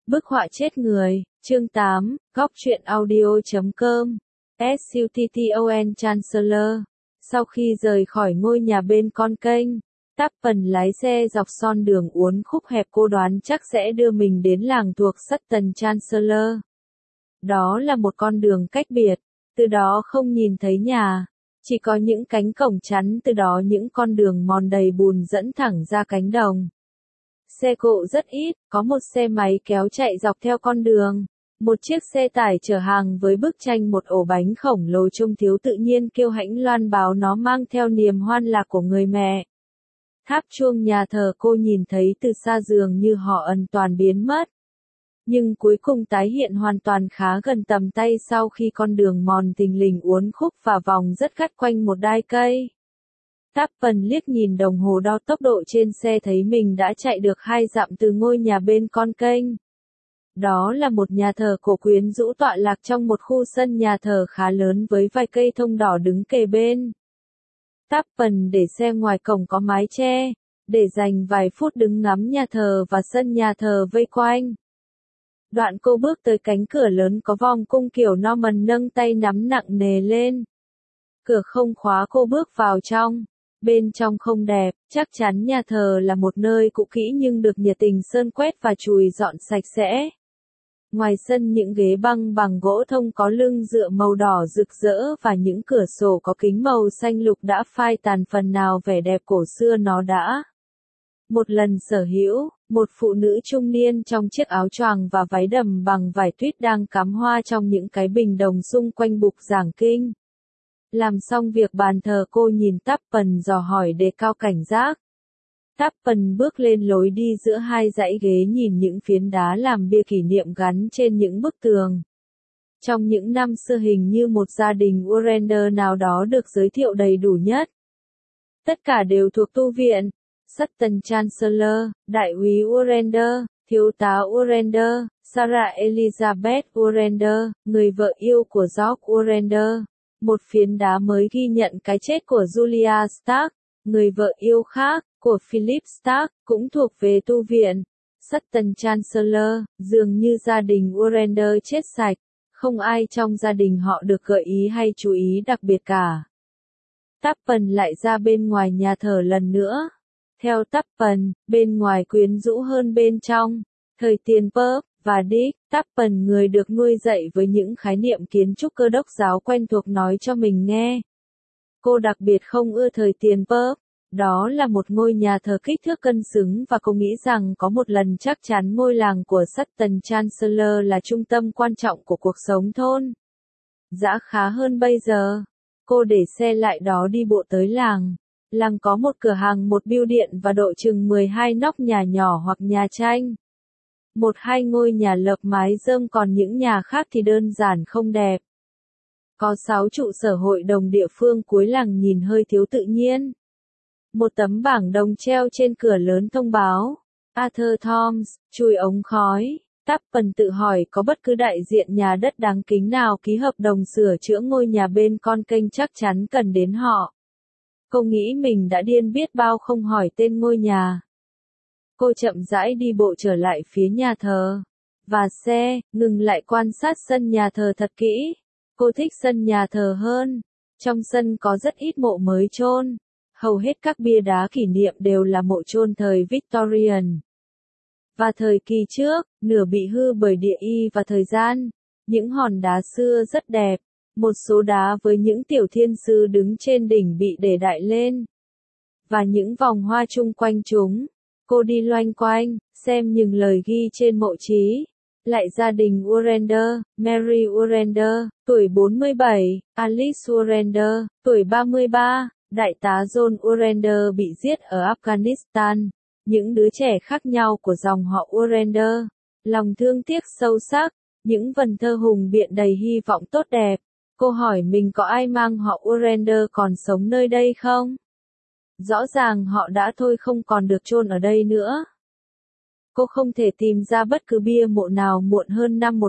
Bức họa chết người, chương 8, góc truyện audio.com, SUTTON Chancellor. Sau khi rời khỏi ngôi nhà bên con kênh, Tappen lái xe dọc con đường uốn khúc hẹp cô đoán chắc sẽ đưa mình đến làng thuộc Sutton Chancellor. Đó là một con đường cách biệt, từ đó không nhìn thấy nhà, chỉ có những cánh cổng chắn, từ đó những con đường mòn đầy bùn dẫn thẳng ra cánh đồng. Xe cộ rất ít, có một xe máy kéo chạy dọc theo con đường. Một chiếc xe tải chở hàng với bức tranh một ổ bánh khổng lồ trông thiếu tự nhiên kiêu hãnh loan báo nó mang theo niềm hoan lạc của người mẹ. Tháp chuông nhà thờ cô nhìn thấy từ xa dường như họ ẩn toàn biến mất. Nhưng cuối cùng tái hiện hoàn toàn khá gần tầm tay sau khi con đường mòn thình lình uốn khúc và vòng rất gắt quanh một đai cây. Tappen liếc nhìn đồng hồ đo tốc độ trên xe thấy mình đã chạy được 2 dặm từ ngôi nhà bên con kênh. Đó là một nhà thờ cổ quyến rũ tọa lạc trong một khu sân nhà thờ khá lớn với vài cây thông đỏ đứng kề bên. Tappen để xe ngoài cổng có mái che, để dành vài phút đứng ngắm nhà thờ và sân nhà thờ vây quanh. Đoạn cô bước tới cánh cửa lớn có vòng cung kiểu Norman nâng tay nắm nặng nề lên. Cửa không khóa, cô bước vào trong. Bên trong không đẹp, chắc chắn nhà thờ là một nơi cũ kỹ nhưng được nhiệt tình sơn quét và chùi dọn sạch sẽ. Ngoài sân những ghế băng bằng gỗ thông có lưng dựa màu đỏ rực rỡ và những cửa sổ có kính màu xanh lục đã phai tàn phần nào vẻ đẹp cổ xưa nó đã một lần sở hữu. Một phụ nữ trung niên trong chiếc áo choàng và váy đầm bằng vải tuyết đang cắm hoa trong những cái bình đồng xung quanh bục giảng kinh. Làm xong việc bàn thờ, cô nhìn Tappen dò hỏi đề cao cảnh giác. Tappen bước lên lối đi giữa hai dãy ghế nhìn những phiến đá làm bia kỷ niệm gắn trên những bức tường. Trong những năm xưa hình như một gia đình Urender nào đó được giới thiệu đầy đủ nhất. Tất cả đều thuộc tu viện Sutton Chancellor, đại úy Urender, thiếu tá Urender, Sarah Elizabeth Urender, người vợ yêu của George Urender. Một phiến đá mới ghi nhận cái chết của Julia Stark, người vợ yêu khác, của Philip Stark, cũng thuộc về tu viện Sutton Chancellor. Dường như gia đình Urender chết sạch, không ai trong gia đình họ được gợi ý hay chú ý đặc biệt cả. Tappen lại ra bên ngoài nhà thờ lần nữa. Theo Tappen, bên ngoài quyến rũ hơn bên trong. Thời tiền Pope và Dick, Tappen, người được nuôi dạy với những khái niệm kiến trúc cơ đốc giáo quen thuộc, nói cho mình nghe. Cô đặc biệt không ưa thời tiền Pope. Đó là một ngôi nhà thờ kích thước cân xứng và cô nghĩ rằng có một lần chắc chắn ngôi làng của Sutton Chancellor là trung tâm quan trọng của cuộc sống thôn. Dã khá hơn bây giờ. Cô để xe lại đó đi bộ tới làng. Làng có một cửa hàng, một bưu điện và độ chừng 12 nóc nhà nhỏ hoặc nhà tranh. 1-2 ngôi nhà lợp mái rơm, còn những nhà khác thì đơn giản không đẹp. Có 6 trụ sở hội đồng địa phương cuối làng nhìn hơi thiếu tự nhiên. Một tấm bảng đồng treo trên cửa lớn thông báo Arthur Thoms, chùi ống khói. Tappen tự hỏi có bất cứ đại diện nhà đất đáng kính nào ký hợp đồng sửa chữa ngôi nhà bên con kênh chắc chắn cần đến họ. Cô nghĩ mình đã điên biết bao không hỏi tên ngôi nhà. Cô chậm rãi đi bộ trở lại phía nhà thờ. Và xe, ngừng lại quan sát sân nhà thờ thật kỹ. Cô thích sân nhà thờ hơn. Trong sân có rất ít mộ mới chôn. Hầu hết các bia đá kỷ niệm đều là mộ chôn thời Victorian và thời kỳ trước, nửa bị hư bởi địa y và thời gian. Những hòn đá xưa rất đẹp. Một số đá với những tiểu thiên sứ đứng trên đỉnh bị để đại lên. Và những vòng hoa chung quanh chúng. Cô đi loanh quanh, xem những lời ghi trên mộ chí. Lại gia đình Urender, Mary Urender, tuổi 47, Alice Urender, tuổi 33, đại tá John Urender bị giết ở Afghanistan. Những đứa trẻ khác nhau của dòng họ Urender. Lòng thương tiếc sâu sắc, những vần thơ hùng biện đầy hy vọng tốt đẹp. Cô hỏi mình có ai mang họ Urender còn sống nơi đây không? Rõ ràng họ đã thôi, không còn được chôn ở đây nữa. Cô không thể tìm ra bất cứ bia mộ nào muộn hơn năm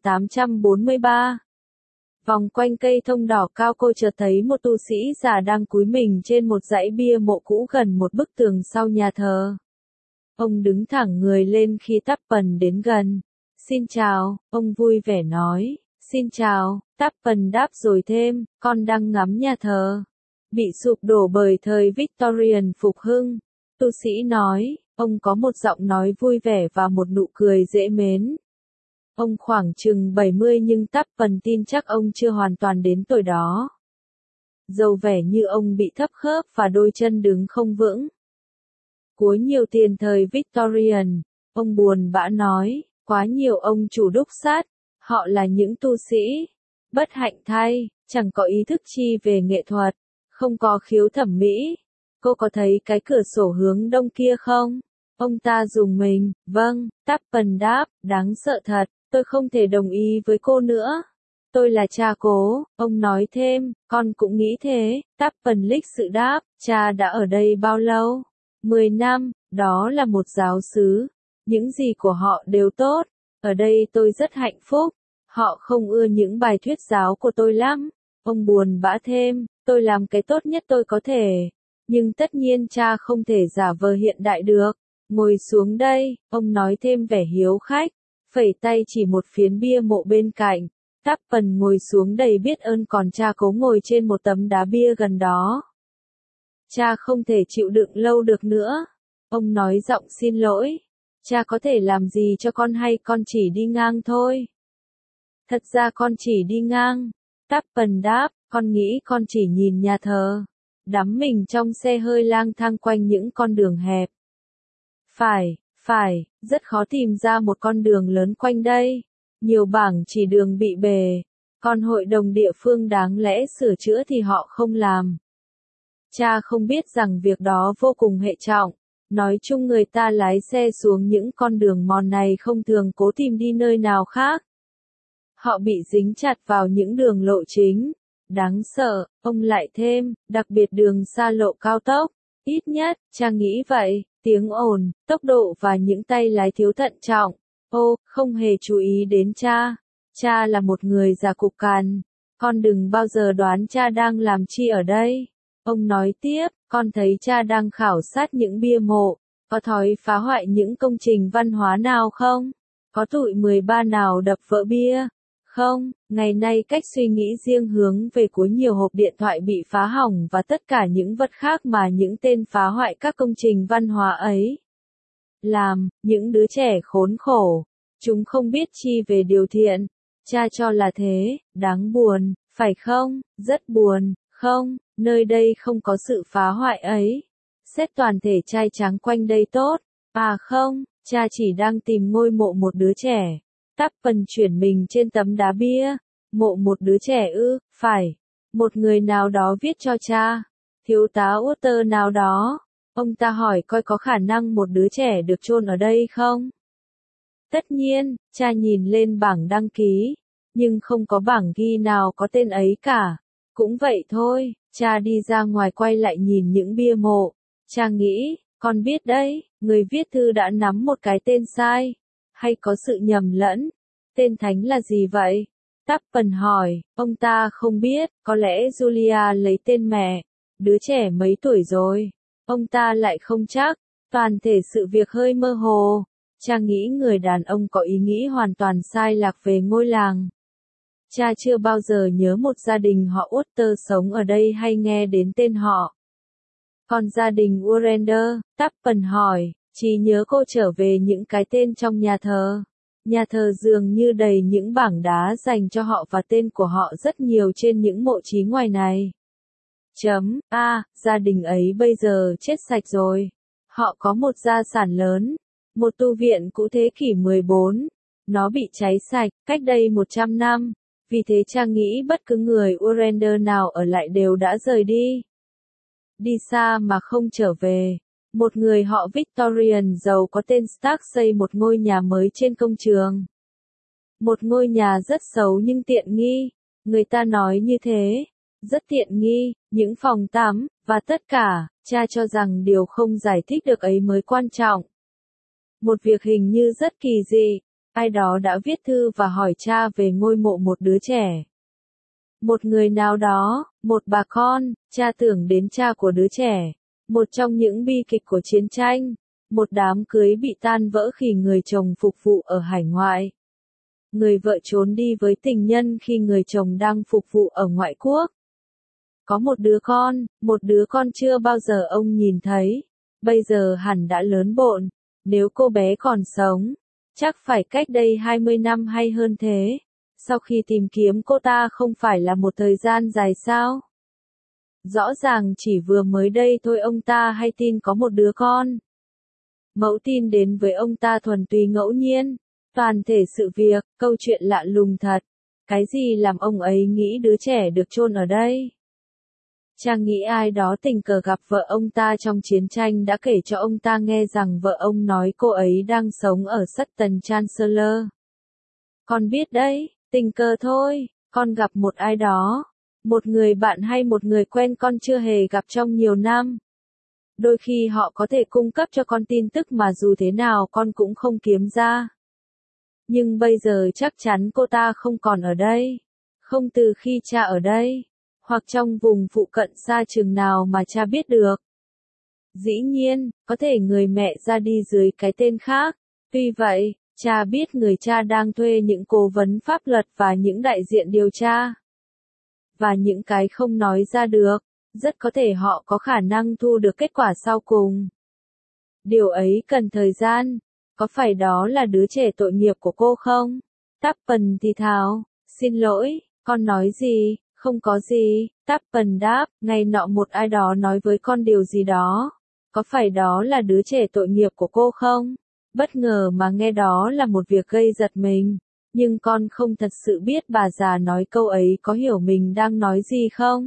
1843. Vòng quanh cây thông đỏ cao, cô chợt thấy một tu sĩ già đang cúi mình trên một dãy bia mộ cũ gần một bức tường sau nhà thờ. Ông đứng thẳng người lên khi Tappen đến gần. Xin chào, ông vui vẻ nói. Xin chào, Tappen đáp rồi thêm, con đang ngắm nhà thờ. Bị sụp đổ bởi thời Victorian phục hưng. Tu sĩ nói, ông có một giọng nói vui vẻ và một nụ cười dễ mến. Ông khoảng chừng 70 nhưng Tappen tin chắc ông chưa hoàn toàn đến tuổi đó. Dầu vẻ như ông bị thấp khớp và đôi chân đứng không vững. Cuối nhiều tiền thời Victorian, ông buồn bã nói, quá nhiều ông chủ đúc sắt, họ là những tu sĩ. Bất hạnh thay, chẳng có ý thức chi về nghệ thuật, không có khiếu thẩm mỹ. Cô có thấy cái cửa sổ hướng đông kia không? Ông ta rùng mình, vâng, Tappen đáp, đáng sợ thật, tôi không thể đồng ý với cô nữa. Tôi là cha cố, ông nói thêm, con cũng nghĩ thế, Tappen lịch sự đáp, cha đã ở đây bao lâu? 10 năm, đó là một giáo xứ. Những gì của họ đều tốt, ở đây tôi rất hạnh phúc. Họ không ưa những bài thuyết giáo của tôi lắm. Ông buồn bã thêm, tôi làm cái tốt nhất tôi có thể. Nhưng tất nhiên cha không thể giả vờ hiện đại được. Ngồi xuống đây, ông nói thêm vẻ hiếu khách, phẩy tay chỉ một phiến bia mộ bên cạnh. Tappen ngồi xuống đầy biết ơn còn cha cố ngồi trên một tấm đá bia gần đó. Cha không thể chịu đựng lâu được nữa. Ông nói giọng xin lỗi. Cha có thể làm gì cho con hay con chỉ đi ngang thôi? Thật ra con chỉ đi ngang. Tappen đáp, con nghĩ con chỉ nhìn nhà thờ. Đắm mình trong xe hơi lang thang quanh những con đường hẹp. Phải, rất khó tìm ra một con đường lớn quanh đây. Nhiều bảng chỉ đường bị bề. Còn hội đồng địa phương đáng lẽ sửa chữa thì họ không làm. Cha không biết rằng việc đó vô cùng hệ trọng. Nói chung người ta lái xe xuống những con đường mòn này không thường cố tìm đi nơi nào khác. Họ bị dính chặt vào những đường lộ chính. Đáng sợ, ông lại thêm, đặc biệt đường xa lộ cao tốc. Ít nhất, cha nghĩ vậy, tiếng ồn, tốc độ và những tay lái thiếu thận trọng. Ô, không hề chú ý đến cha. Cha là một người già cục cằn. Con đừng bao giờ đoán cha đang làm chi ở đây. Ông nói tiếp, con thấy cha đang khảo sát những bia mộ. Có thói phá hoại những công trình văn hóa nào không? Có tụi 13 nào đập vỡ bia? Không, ngày nay cách suy nghĩ riêng hướng về cuối nhiều hộp điện thoại bị phá hỏng và tất cả những vật khác mà những tên phá hoại các công trình văn hóa ấy làm, những đứa trẻ khốn khổ. Chúng không biết chi về điều thiện. Cha cho là thế, đáng buồn, phải không? Rất buồn, không, nơi đây không có sự phá hoại ấy. Xét toàn thể trai tráng quanh đây tốt. À không, cha chỉ đang tìm ngôi mộ một đứa trẻ. Tappen chuyển mình trên tấm đá bia. Mộ một đứa trẻ ư, phải. Một người nào đó viết cho cha. Thiếu tá Walter nào đó. Ông ta hỏi coi có khả năng một đứa trẻ được chôn ở đây không? Tất nhiên, cha nhìn lên bảng đăng ký. Nhưng không có bảng ghi nào có tên ấy cả. Cũng vậy thôi, cha đi ra ngoài quay lại nhìn những bia mộ. Cha nghĩ, con biết đấy, người viết thư đã nắm một cái tên sai. Hay có sự nhầm lẫn? Tên thánh là gì vậy? Tappen hỏi, ông ta không biết, có lẽ Julia lấy tên mẹ. Đứa trẻ mấy tuổi rồi? Ông ta lại không chắc, toàn thể sự việc hơi mơ hồ. Cha nghĩ người đàn ông có ý nghĩ hoàn toàn sai lạc về ngôi làng. Cha chưa bao giờ nhớ một gia đình họ Walter sống ở đây hay nghe đến tên họ. Còn gia đình Warrender, Tappen hỏi, chỉ nhớ cô trở về những cái tên trong nhà thờ. Nhà thờ dường như đầy những bảng đá dành cho họ và tên của họ rất nhiều trên những mộ chí ngoài này. Gia đình ấy bây giờ chết sạch rồi. Họ có một gia sản lớn, một tu viện cũ thế kỷ 14. Nó bị cháy sạch, cách đây 100 năm. Vì thế cha nghĩ bất cứ người Warrender nào ở lại đều đã rời đi. Đi xa mà không trở về. Một người họ Victorian giàu có tên Stark xây một ngôi nhà mới trên công trường. Một ngôi nhà rất xấu nhưng tiện nghi. Người ta nói như thế. Rất tiện nghi, những phòng tắm, và tất cả, cha cho rằng điều không giải thích được ấy mới quan trọng. Một việc hình như rất kỳ dị. Ai đó đã viết thư và hỏi cha về ngôi mộ một đứa trẻ. Một người nào đó, một bà con, cha tưởng đến cha của đứa trẻ. Một trong những bi kịch của chiến tranh. Một đám cưới bị tan vỡ khi người chồng phục vụ ở hải ngoại. Người vợ trốn đi với tình nhân khi người chồng đang phục vụ ở ngoại quốc. Có một đứa con chưa bao giờ ông nhìn thấy, bây giờ hẳn đã lớn bộn, nếu cô bé còn sống, chắc phải cách đây 20 năm hay hơn thế. Sau khi tìm kiếm cô ta không phải là một thời gian dài sao? Rõ ràng chỉ vừa mới đây thôi ông ta hay tin có một đứa con. Mẫu tin đến với ông ta thuần túy ngẫu nhiên, toàn thể sự việc, câu chuyện lạ lùng thật. Cái gì làm ông ấy nghĩ đứa trẻ được chôn ở đây? Cha nghĩ ai đó tình cờ gặp vợ ông ta trong chiến tranh đã kể cho ông ta nghe rằng vợ ông nói cô ấy đang sống ở Sutton Chancellor. Con biết đấy, tình cờ thôi, con gặp một ai đó, một người bạn hay một người quen con chưa hề gặp trong nhiều năm. Đôi khi họ có thể cung cấp cho con tin tức mà dù thế nào con cũng không kiếm ra. Nhưng bây giờ chắc chắn cô ta không còn ở đây, không từ khi cha ở đây, hoặc trong vùng phụ cận xa chừng nào mà cha biết được. Dĩ nhiên, có thể người mẹ ra đi dưới cái tên khác. Tuy vậy, cha biết người cha đang thuê những cố vấn pháp luật và những đại diện điều tra. Và những cái không nói ra được, rất có thể họ có khả năng thu được kết quả sau cùng. Điều ấy cần thời gian. Có phải đó là đứa trẻ tội nghiệp của cô không? Tappen thì thào, xin lỗi, con nói gì? Không có gì, Tappen đáp, ngày nọ một ai đó nói với con điều gì đó. Có phải đó là đứa trẻ tội nghiệp của cô không? Bất ngờ mà nghe đó là một việc gây giật mình. Nhưng con không thật sự biết bà già nói câu ấy có hiểu mình đang nói gì không?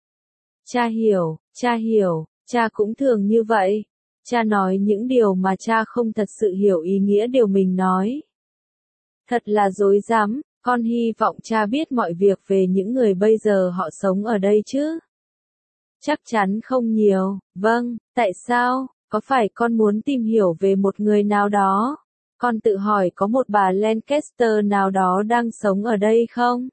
Cha hiểu, cha cũng thường như vậy. Cha nói những điều mà cha không thật sự hiểu ý nghĩa điều mình nói. Thật là dối rắm, con hy vọng cha biết mọi việc về những người bây giờ họ sống ở đây chứ. Chắc chắn không nhiều, vâng, tại sao, có phải con muốn tìm hiểu về một người nào đó? Con tự hỏi có một bà Lancaster nào đó đang sống ở đây không?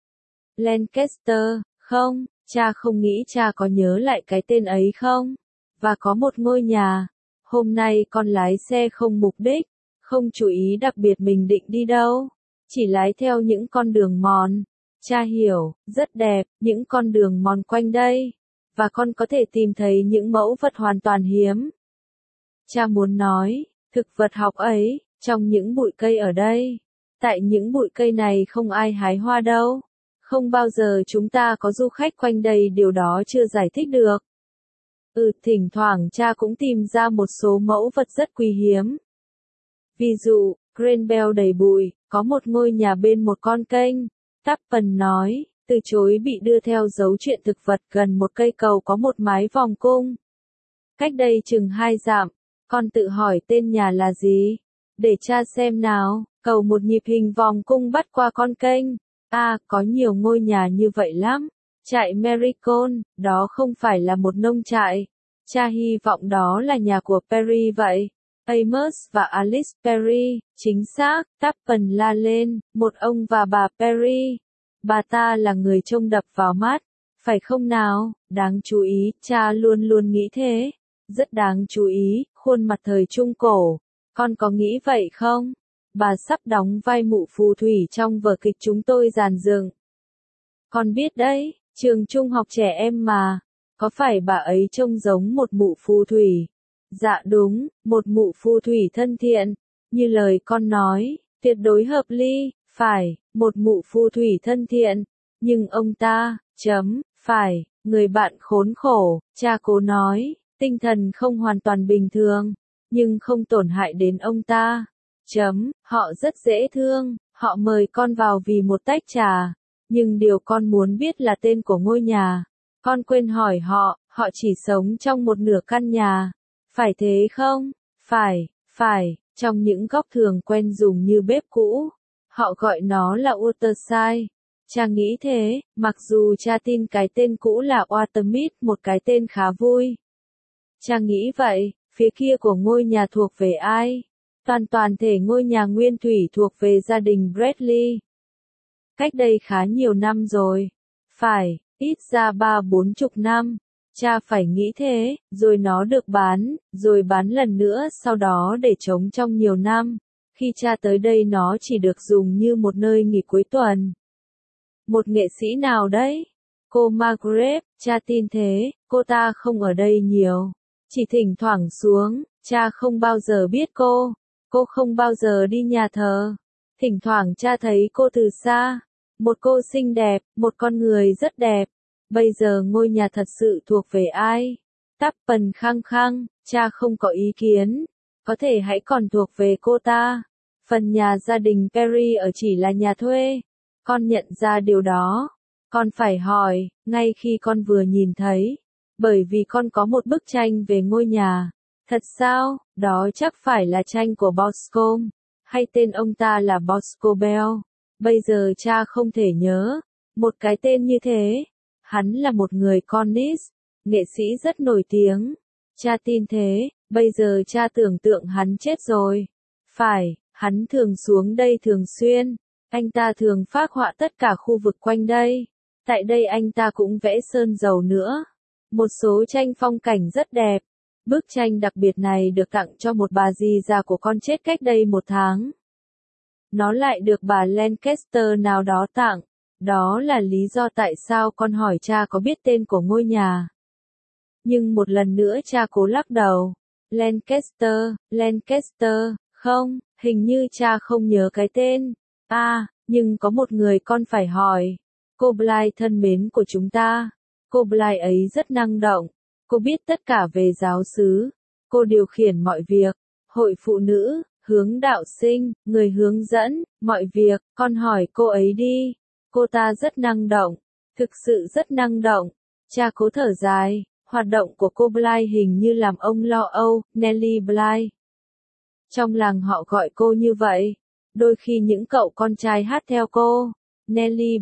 Lancaster, không, cha không nghĩ cha có nhớ lại cái tên ấy không? Và có một ngôi nhà. Hôm nay con lái xe không mục đích, không chú ý đặc biệt mình định đi đâu, chỉ lái theo những con đường mòn. Cha hiểu, rất đẹp, những con đường mòn quanh đây. Và con có thể tìm thấy những mẫu vật hoàn toàn hiếm. Cha muốn nói, thực vật học ấy, trong những bụi cây ở đây. Tại những bụi cây này không ai hái hoa đâu. Không bao giờ chúng ta có du khách quanh đây, điều đó chưa giải thích được. Thỉnh thoảng cha cũng tìm ra một số mẫu vật rất quý hiếm. Ví dụ, Grenbell đầy bụi, có một ngôi nhà bên một con kênh. Tappen nói, từ chối bị đưa theo dấu chuyện thực vật gần một cây cầu có một mái vòng cung. Cách đây chừng 2 dặm, con tự hỏi tên nhà là gì? Để cha xem nào, cầu một nhịp hình vòng cung bắt qua con kênh. Có nhiều ngôi nhà như vậy lắm. Trại Maricon, đó không phải là một nông trại. Cha hy vọng đó là nhà của Perry vậy. Amos và Alice Perry, chính xác, Tappen la lên, một ông và bà Perry. Bà ta là người trông đập vào mắt, phải không nào? Đáng chú ý, cha luôn luôn nghĩ thế. Rất đáng chú ý, khuôn mặt thời Trung Cổ. Con có nghĩ vậy không? Bà sắp đóng vai mụ phù thủy trong vở kịch chúng tôi dàn dựng. Con biết đấy, trường trung học trẻ em mà. Có phải bà ấy trông giống một mụ phù thủy? Dạ đúng, một mụ phù thủy thân thiện. Như lời con nói, tuyệt đối hợp lý, phải, một mụ phù thủy thân thiện. Nhưng ông ta, phải, người bạn khốn khổ, cha cố nói, tinh thần không hoàn toàn bình thường, nhưng không tổn hại đến ông ta. Họ rất dễ thương, họ mời con vào vì một tách trà. Nhưng điều con muốn biết là tên của ngôi nhà. Con quên hỏi họ chỉ sống trong một nửa căn nhà. Phải thế không? Phải, trong những góc thường quen dùng như bếp cũ. Họ gọi nó là Waterside. Cha nghĩ thế, mặc dù cha tin cái tên cũ là Watermead, một cái tên khá vui. Cha nghĩ vậy, phía kia của ngôi nhà thuộc về ai? Toàn thể ngôi nhà nguyên thủy thuộc về gia đình Bradley. Cách đây khá nhiều năm rồi. Phải, ít ra 30-40 năm. Cha phải nghĩ thế, rồi nó được bán, rồi bán lần nữa sau đó để trống trong nhiều năm. Khi cha tới đây nó chỉ được dùng như một nơi nghỉ cuối tuần. Một nghệ sĩ nào đấy? Cô Margaret, cha tin thế, cô ta không ở đây nhiều. Chỉ thỉnh thoảng xuống, cha không bao giờ biết cô không bao giờ đi nhà thờ. Thỉnh thoảng cha thấy cô từ xa, một cô xinh đẹp, một con người rất đẹp. Bây giờ ngôi nhà thật sự thuộc về ai? Tappen khăng khăng, cha không có ý kiến, có thể hãy còn thuộc về cô ta. Phần nhà gia đình Perry ở chỉ là nhà thuê. Con nhận ra điều đó. Con phải hỏi, ngay khi con vừa nhìn thấy. Bởi vì con có một bức tranh về ngôi nhà. Thật sao? Đó chắc phải là tranh của Boscombe. Hay tên ông ta là Bosco Bell. Bây giờ cha không thể nhớ. Một cái tên như thế. Hắn là một người Cornish, nghệ sĩ rất nổi tiếng. Cha tin thế, bây giờ cha tưởng tượng hắn chết rồi. Phải, hắn thường xuống đây thường xuyên. Anh ta thường phác họa tất cả khu vực quanh đây. Tại đây anh ta cũng vẽ sơn dầu nữa. Một số tranh phong cảnh rất đẹp. Bức tranh đặc biệt này được tặng cho một bà dì già của con chết cách đây 1 tháng. Nó lại được bà Lancaster nào đó tặng. Đó là lý do tại sao con hỏi cha có biết tên của ngôi nhà. Nhưng một lần nữa cha cố lắc đầu. Lancaster, không, hình như cha không nhớ cái tên. Nhưng có một người con phải hỏi. Cô Blythe thân mến của chúng ta. Cô Blythe ấy rất năng động. Cô biết tất cả về giáo xứ. Cô điều khiển mọi việc. Hội phụ nữ, hướng đạo sinh, người hướng dẫn, mọi việc. Con hỏi cô ấy đi. Cô ta rất năng động. Thực sự rất năng động. Cha cố thở dài. Hoạt động của cô Blythe hình như làm ông lo âu. Nellie Blythe. Trong làng họ gọi cô như vậy. Đôi khi những cậu con trai hát theo cô. Nellie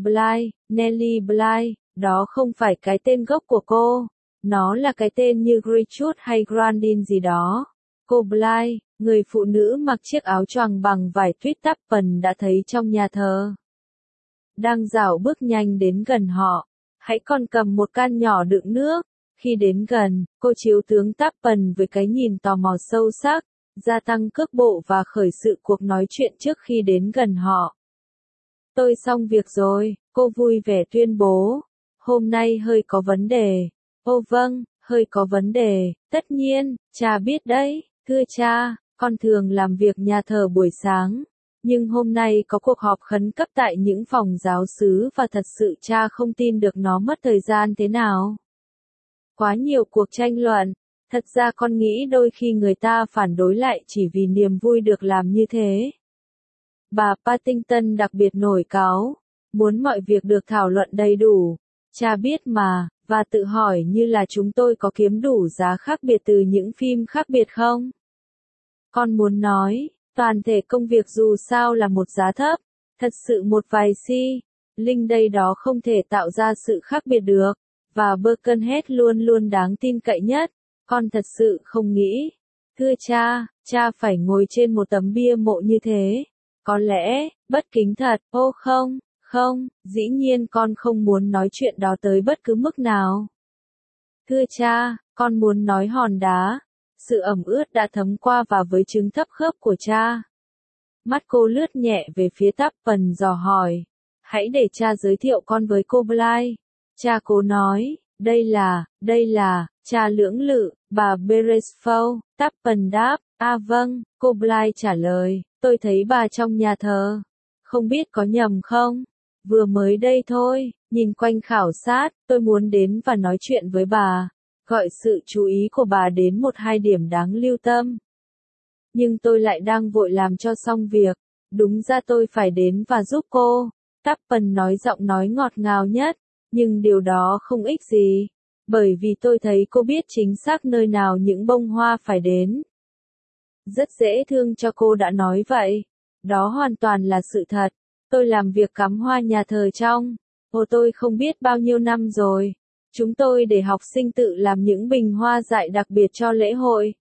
Blythe, đó không phải cái tên gốc của cô. Nó là cái tên như Gertrude hay Grandin gì đó. Cô Blythe, người phụ nữ mặc chiếc áo choàng bằng vải tuyết Tappen đã thấy trong nhà thờ. Đang dạo bước nhanh đến gần họ. Hãy còn cầm một can nhỏ đựng nước. Khi đến gần, cô chiếu tướng Tappen với cái nhìn tò mò sâu sắc, gia tăng cước bộ và khởi sự cuộc nói chuyện trước khi đến gần họ. Tôi xong việc rồi, cô vui vẻ tuyên bố. Hôm nay hơi có vấn đề. Ồ vâng, hơi có vấn đề, tất nhiên, cha biết đấy. Thưa cha, con thường làm việc nhà thờ buổi sáng. Nhưng hôm nay có cuộc họp khẩn cấp tại những phòng giáo xứ và thật sự cha không tin được nó mất thời gian thế nào. Quá nhiều cuộc tranh luận. Thật ra con nghĩ đôi khi người ta phản đối lại chỉ vì niềm vui được làm như thế. Bà Partington đặc biệt nổi cáu, muốn mọi việc được thảo luận đầy đủ. Cha biết mà, và tự hỏi như là chúng tôi có kiếm đủ giá khác biệt từ những phim khác biệt không? Con muốn nói, toàn thể công việc dù sao là một giá thấp, thật sự một vài linh đây đó không thể tạo ra sự khác biệt được, và Birkenhead luôn luôn đáng tin cậy nhất. Con thật sự không nghĩ. Thưa cha phải ngồi trên một tấm bia mộ như thế. Có lẽ, bất kính thật. Ô không, dĩ nhiên con không muốn nói chuyện đó tới bất cứ mức nào. Thưa cha, con muốn nói hòn đá. Sự ẩm ướt đã thấm qua và với chứng thấp khớp của cha. Mắt cô lướt nhẹ về phía Tappen dò hỏi. Hãy để cha giới thiệu con với cô Blythe. Cha cố nói, đây là, cha lưỡng lự, bà Beresford. Tappen đáp, vâng, cô Blythe trả lời, tôi thấy bà trong nhà thờ. Không biết có nhầm không? Vừa mới đây thôi, nhìn quanh khảo sát, tôi muốn đến và nói chuyện với bà, gọi sự chú ý của bà đến 1-2 điểm đáng lưu tâm. Nhưng tôi lại đang vội làm cho xong việc, đúng ra tôi phải đến và giúp cô. Tappen nói giọng nói ngọt ngào nhất, nhưng điều đó không ích gì, bởi vì tôi thấy cô biết chính xác nơi nào những bông hoa phải đến. Rất dễ thương cho cô đã nói vậy. Đó hoàn toàn là sự thật. Tôi làm việc cắm hoa nhà thờ trong, tôi không biết bao nhiêu năm rồi. Chúng tôi để học sinh tự làm những bình hoa dại đặc biệt cho lễ hội.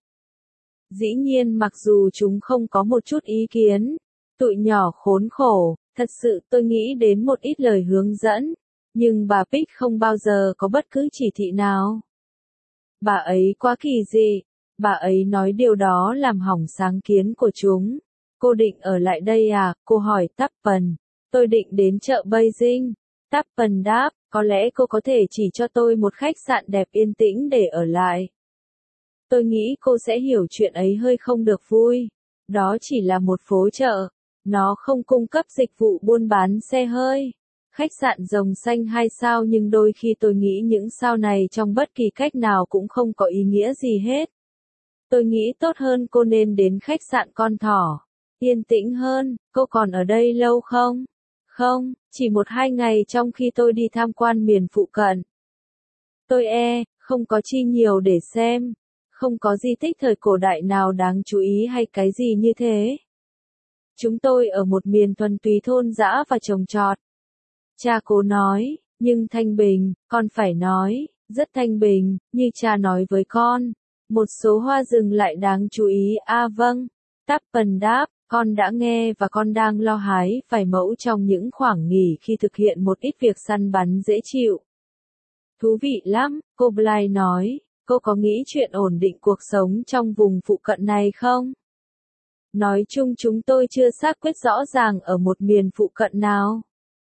Dĩ nhiên mặc dù chúng không có một chút ý kiến, tụi nhỏ khốn khổ, thật sự tôi nghĩ đến một ít lời hướng dẫn, nhưng bà Pick không bao giờ có bất cứ chỉ thị nào. Bà ấy quá kỳ dị, bà ấy nói điều đó làm hỏng sáng kiến của chúng. Cô định ở lại đây à? Cô hỏi Tappen. Tôi định đến chợ Beijing. Tappen đáp, có lẽ cô có thể chỉ cho tôi một khách sạn đẹp yên tĩnh để ở lại. Tôi nghĩ cô sẽ hiểu chuyện ấy hơi không được vui. Đó chỉ là một phố chợ. Nó không cung cấp dịch vụ buôn bán xe hơi. Khách sạn rồng xanh 2 sao, nhưng đôi khi tôi nghĩ những sao này trong bất kỳ cách nào cũng không có ý nghĩa gì hết. Tôi nghĩ tốt hơn cô nên đến khách sạn con thỏ. Yên tĩnh hơn. Cô còn ở đây lâu không? Không, chỉ 1-2 ngày trong khi tôi đi tham quan miền phụ cận. Tôi không có chi nhiều để xem. Không có di tích thời cổ đại nào đáng chú ý hay cái gì như thế. Chúng tôi ở một miền thuần túy thôn dã và trồng trọt. Cha cố nói, nhưng thanh bình, con phải nói, rất thanh bình, như cha nói với con. Một số hoa rừng lại đáng chú ý. À vâng, Tappen đáp, con đã nghe và con đang lo hái vài mẫu trong những khoảng nghỉ khi thực hiện một ít việc săn bắn dễ chịu. Thú vị lắm, cô Bly nói, cô có nghĩ chuyện ổn định cuộc sống trong vùng phụ cận này không? Nói chung chúng tôi chưa xác quyết rõ ràng ở một miền phụ cận nào.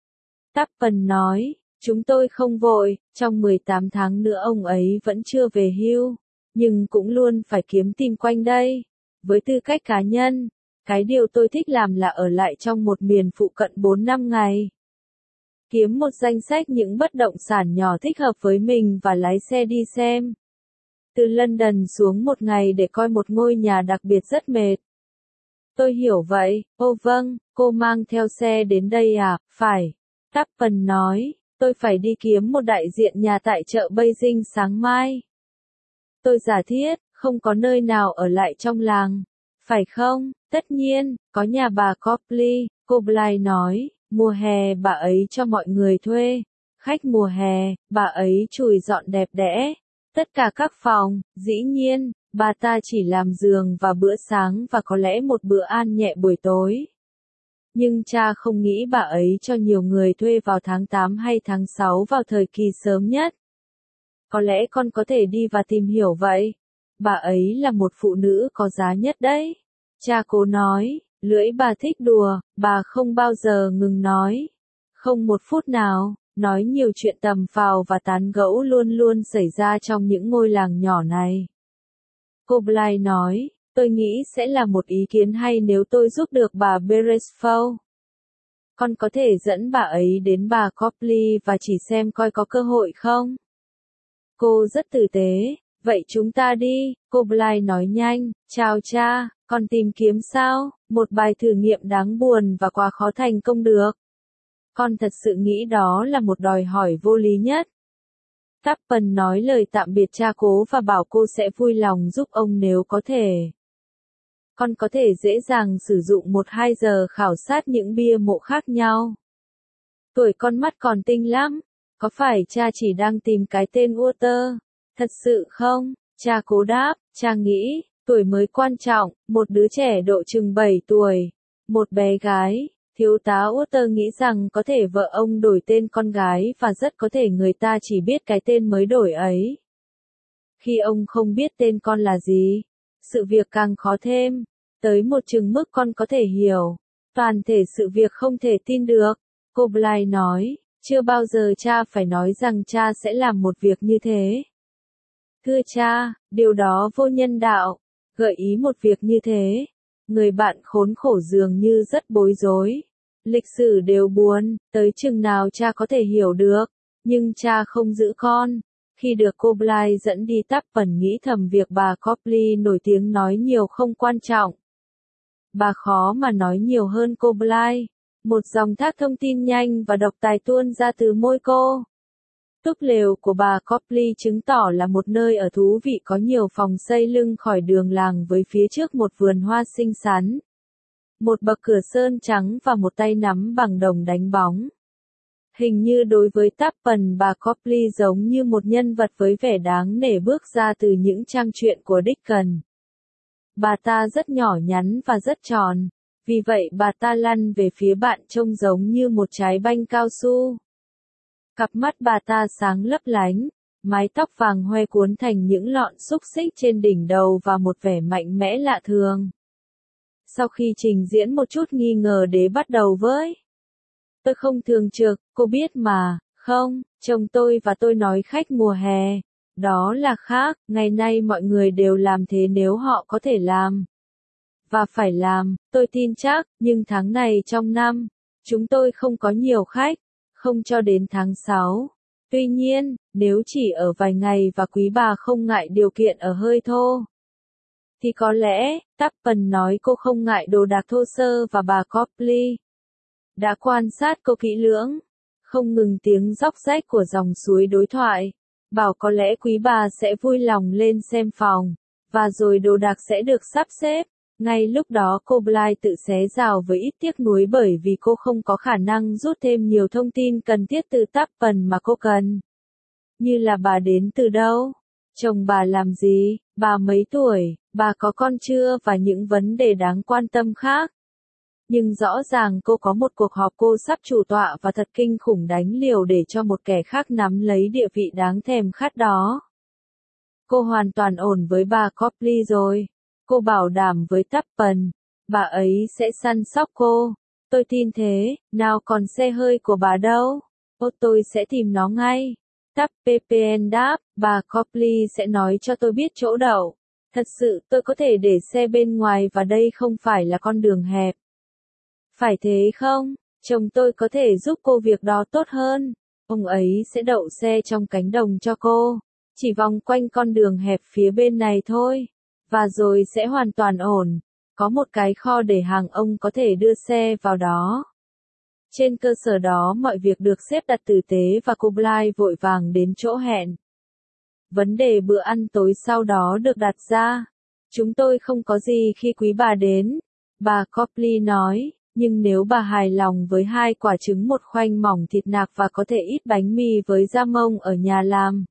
Tappen nói, chúng tôi không vội, trong 18 tháng nữa ông ấy vẫn chưa về hưu, nhưng cũng luôn phải kiếm tìm quanh đây. Với tư cách cá nhân, cái điều tôi thích làm là ở lại trong một miền phụ cận 4-5 ngày. Kiếm một danh sách những bất động sản nhỏ thích hợp với mình và lái xe đi xem. Từ London xuống một ngày để coi một ngôi nhà đặc biệt rất mệt. Tôi hiểu vậy. Ô vâng, cô mang theo xe đến đây à? Phải. Tappen nói, tôi phải đi kiếm một đại diện nhà tại chợ Beijing sáng mai. Tôi giả thiết, không có nơi nào ở lại trong làng. Phải không? Tất nhiên, có nhà bà Copley, cô Bly nói, mùa hè bà ấy cho mọi người thuê. Khách mùa hè, bà ấy chùi dọn đẹp đẽ. Tất cả các phòng, dĩ nhiên, bà ta chỉ làm giường và bữa sáng và có lẽ một bữa ăn nhẹ buổi tối. Nhưng cha không nghĩ bà ấy cho nhiều người thuê vào tháng 8 hay tháng 6 vào thời kỳ sớm nhất. Có lẽ con có thể đi và tìm hiểu vậy. Bà ấy là một phụ nữ có giá nhất đấy. Cha cố nói, lưỡi bà thích đùa, bà không bao giờ ngừng nói. Không một phút nào, nói nhiều chuyện tầm phào và tán gẫu luôn luôn xảy ra trong những ngôi làng nhỏ này. Cô Bly nói, tôi nghĩ sẽ là một ý kiến hay nếu tôi giúp được bà Beresford. Con có thể dẫn bà ấy đến bà Copley và chỉ xem coi có cơ hội không? Cô rất tử tế. Vậy chúng ta đi, cô Bly nói nhanh, chào cha, con tìm kiếm sao? Một bài thử nghiệm đáng buồn và quá khó thành công được. Con thật sự nghĩ đó là một đòi hỏi vô lý nhất. Tappen nói lời tạm biệt cha cố và bảo cô sẽ vui lòng giúp ông nếu có thể. Con có thể dễ dàng sử dụng 1-2 giờ khảo sát những bia mộ khác nhau. Tuổi con mắt còn tinh lắm. Có phải cha chỉ đang tìm cái tên Walter? Thật sự không? Cha cố đáp, cha nghĩ, tuổi mới quan trọng, một đứa trẻ độ chừng 7 tuổi, một bé gái. Thiếu tá Walter nghĩ rằng có thể vợ ông đổi tên con gái và rất có thể người ta chỉ biết cái tên mới đổi ấy. Khi ông không biết tên con là gì, sự việc càng khó thêm, tới một chừng mức con có thể hiểu. Toàn thể sự việc không thể tin được. Cô Bly nói, chưa bao giờ cha phải nói rằng cha sẽ làm một việc như thế. Thưa cha, điều đó vô nhân đạo. Gợi ý một việc như thế. Người bạn khốn khổ dường như rất bối rối. Lịch sử đều buồn, tới chừng nào cha có thể hiểu được. Nhưng cha không giữ con. Khi được cô Bly dẫn đi Tappen nghĩ thầm việc bà Copley nổi tiếng nói nhiều không quan trọng. Bà khó mà nói nhiều hơn cô Bly. Một dòng thác thông tin nhanh và độc tài tuôn ra từ môi cô. Túp lều của bà Copley chứng tỏ là một nơi ở thú vị có nhiều phòng xây lưng khỏi đường làng với phía trước một vườn hoa xinh xắn. Một bậc cửa sơn trắng và một tay nắm bằng đồng đánh bóng. Hình như đối với Tappen bà Copley giống như một nhân vật với vẻ đáng nể bước ra từ những trang truyện của Dickens. Bà ta rất nhỏ nhắn và rất tròn, vì vậy bà ta lăn về phía bạn trông giống như một trái banh cao su. Cặp mắt bà ta sáng lấp lánh, mái tóc vàng hoe cuốn thành những lọn xúc xích trên đỉnh đầu và một vẻ mạnh mẽ lạ thường. Sau khi trình diễn một chút nghi ngờ đế bắt đầu với. Tôi không thường trực, cô biết mà, không, chồng tôi và tôi nói khách mùa hè. Đó là khác, ngày nay mọi người đều làm thế nếu họ có thể làm. Và phải làm, tôi tin chắc, nhưng tháng này trong năm, chúng tôi không có nhiều khách, không cho đến tháng 6. Tuy nhiên, nếu chỉ ở vài ngày và quý bà không ngại điều kiện ở hơi thô, thì có lẽ, Tappan nói cô không ngại đồ đạc thô sơ và bà Copley đã quan sát cô kỹ lưỡng, không ngừng tiếng róc rách của dòng suối đối thoại, bảo có lẽ quý bà sẽ vui lòng lên xem phòng, và rồi đồ đạc sẽ được sắp xếp. Ngay lúc đó cô Blythe tự xé rào với ít tiếc nuối bởi vì cô không có khả năng rút thêm nhiều thông tin cần thiết từ Tappan mà cô cần. Như là bà đến từ đâu? Chồng bà làm gì? Bà mấy tuổi? Bà có con chưa? Và những vấn đề đáng quan tâm khác. Nhưng rõ ràng cô có một cuộc họp cô sắp chủ tọa và thật kinh khủng đánh liều để cho một kẻ khác nắm lấy địa vị đáng thèm khát đó. Cô hoàn toàn ổn với bà Copley rồi. Cô bảo đảm với Tappan, bà ấy sẽ săn sóc cô. Tôi tin thế, nào còn xe hơi của bà đâu? Ô tôi sẽ tìm nó ngay. Tappan đáp, bà Copley sẽ nói cho tôi biết chỗ đậu. Thật sự tôi có thể để xe bên ngoài và đây không phải là con đường hẹp. Phải thế không? Chồng tôi có thể giúp cô việc đó tốt hơn. Ông ấy sẽ đậu xe trong cánh đồng cho cô. Chỉ vòng quanh con đường hẹp phía bên này thôi. Và rồi sẽ hoàn toàn ổn. Có một cái kho để hàng ông có thể đưa xe vào đó. Trên cơ sở đó mọi việc được xếp đặt tử tế và cô Blythe vội vàng đến chỗ hẹn. Vấn đề bữa ăn tối sau đó được đặt ra. Chúng tôi không có gì khi quý bà đến. Bà Copley nói, nhưng nếu bà hài lòng với 2 quả trứng, một khoanh mỏng thịt nạc và có thể ít bánh mì với jamon ở nhà làm.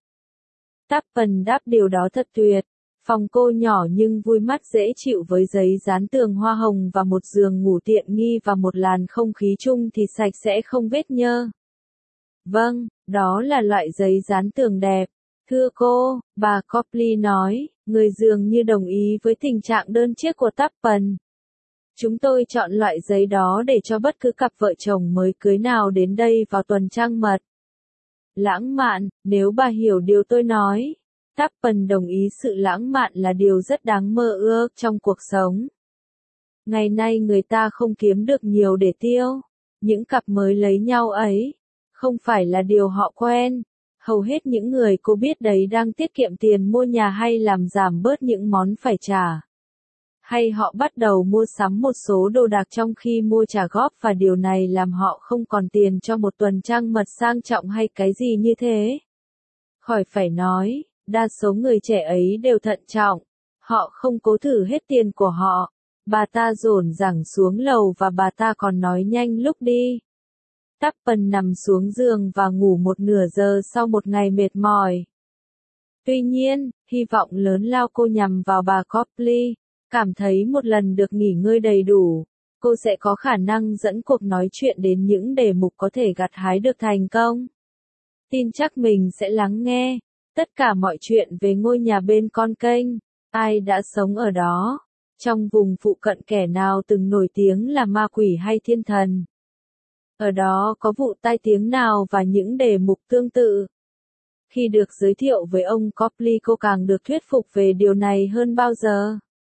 Tappan đáp điều đó thật tuyệt. Phòng cô nhỏ nhưng vui mắt dễ chịu với giấy dán tường hoa hồng và một giường ngủ tiện nghi và một làn không khí chung thì sạch sẽ không vết nhơ. Vâng, đó là loại giấy dán tường đẹp. Thưa cô, bà Copley nói, người dường như đồng ý với tình trạng đơn chiếc của Tappan. Chúng tôi chọn loại giấy đó để cho bất cứ cặp vợ chồng mới cưới nào đến đây vào tuần trăng mật. Lãng mạn, nếu bà hiểu điều tôi nói. Tappan đồng ý sự lãng mạn là điều rất đáng mơ ước trong cuộc sống. Ngày nay người ta không kiếm được nhiều để tiêu. Những cặp mới lấy nhau ấy, không phải là điều họ quen. Hầu hết những người cô biết đấy đang tiết kiệm tiền mua nhà hay làm giảm bớt những món phải trả. Hay họ bắt đầu mua sắm một số đồ đạc trong khi mua trả góp và điều này làm họ không còn tiền cho một tuần trăng mật sang trọng hay cái gì như thế. Khỏi phải nói, đa số người trẻ ấy đều thận trọng. Họ không cố thử hết tiền của họ. Bà ta dồn dẳng xuống lầu và bà ta còn nói nhanh lúc đi. Tappan nằm xuống giường và ngủ một nửa giờ sau một ngày mệt mỏi. Tuy nhiên, hy vọng lớn lao cô nhằm vào bà Copley. Cảm thấy một lần được nghỉ ngơi đầy đủ, cô sẽ có khả năng dẫn cuộc nói chuyện đến những đề mục có thể gặt hái được thành công. Tin chắc mình sẽ lắng nghe tất cả mọi chuyện về ngôi nhà bên con kênh, ai đã sống ở đó, trong vùng phụ cận kẻ nào từng nổi tiếng là ma quỷ hay thiên thần. Ở đó có vụ tai tiếng nào và những đề mục tương tự. Khi được giới thiệu với ông Copley cô càng được thuyết phục về điều này hơn bao giờ.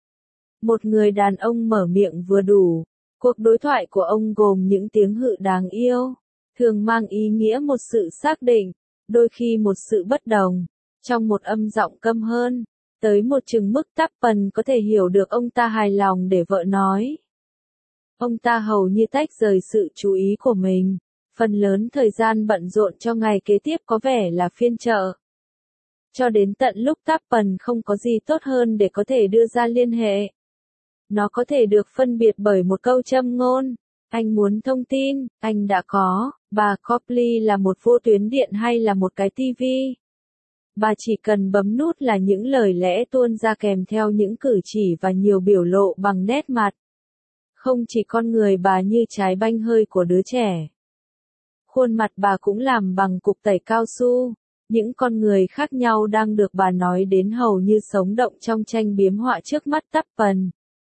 Một người đàn ông mở miệng vừa đủ. Cuộc đối thoại của ông gồm những tiếng hự đáng yêu, thường mang ý nghĩa một sự xác định, đôi khi một sự bất đồng, trong một âm giọng câm hơn, tới một chừng mức Tappan có thể hiểu được ông ta hài lòng để vợ nói. Ông ta hầu như tách rời sự chú ý của mình, phần lớn thời gian bận rộn cho ngày kế tiếp có vẻ là phiên chợ. Cho đến tận lúc Tappan không có gì tốt hơn để có thể đưa ra liên hệ. Nó có thể được phân biệt bởi một câu châm ngôn. Anh muốn thông tin, anh đã có. Bà Copley là một vô tuyến điện hay là một cái tivi? Bà chỉ cần bấm nút là những lời lẽ tuôn ra kèm theo những cử chỉ và nhiều biểu lộ bằng nét mặt. Không chỉ con người bà như trái banh hơi của đứa trẻ. Khuôn mặt bà cũng làm bằng cục tẩy cao su. Những con người khác nhau đang được bà nói đến hầu như sống động trong tranh biếm họa trước mắt Tappan.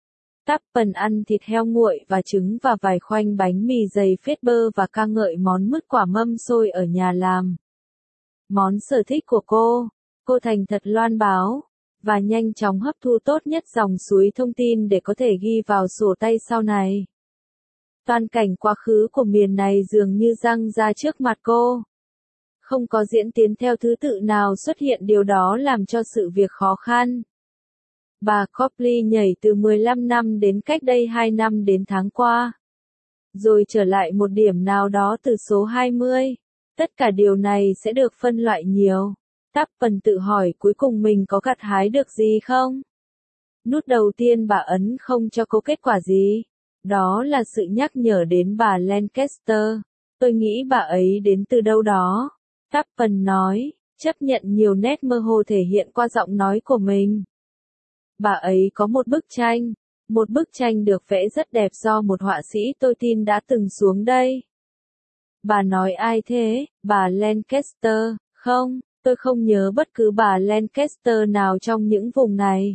Tappen ăn thịt heo nguội và trứng và vài khoanh bánh mì dày phết bơ và ca ngợi món mứt quả mâm xôi ở nhà làm. Món sở thích của cô thành thật loan báo, và nhanh chóng hấp thu tốt nhất dòng suối thông tin để có thể ghi vào sổ tay sau này. Toàn cảnh quá khứ của miền này dường như dang ra trước mặt cô. Không có diễn tiến theo thứ tự nào xuất hiện, điều đó làm cho sự việc khó khăn. Bà Copley nhảy từ 15 năm đến cách đây 2 năm đến tháng qua. Rồi trở lại một điểm nào đó từ số 20. Tất cả điều này sẽ được phân loại nhiều. Tappen tự hỏi cuối cùng mình có gặt hái được gì không? Nút đầu tiên bà ấn không cho cô kết quả gì. Đó là sự nhắc nhở đến bà Lancaster. Tôi nghĩ bà ấy đến từ đâu đó. Tappen nói, chấp nhận nhiều nét mơ hồ thể hiện qua giọng nói của mình. Bà ấy có một bức tranh được vẽ rất đẹp do một họa sĩ tôi tin đã từng xuống đây. Bà nói ai thế, bà Lancaster? Không, tôi không nhớ bất cứ bà Lancaster nào trong những vùng này.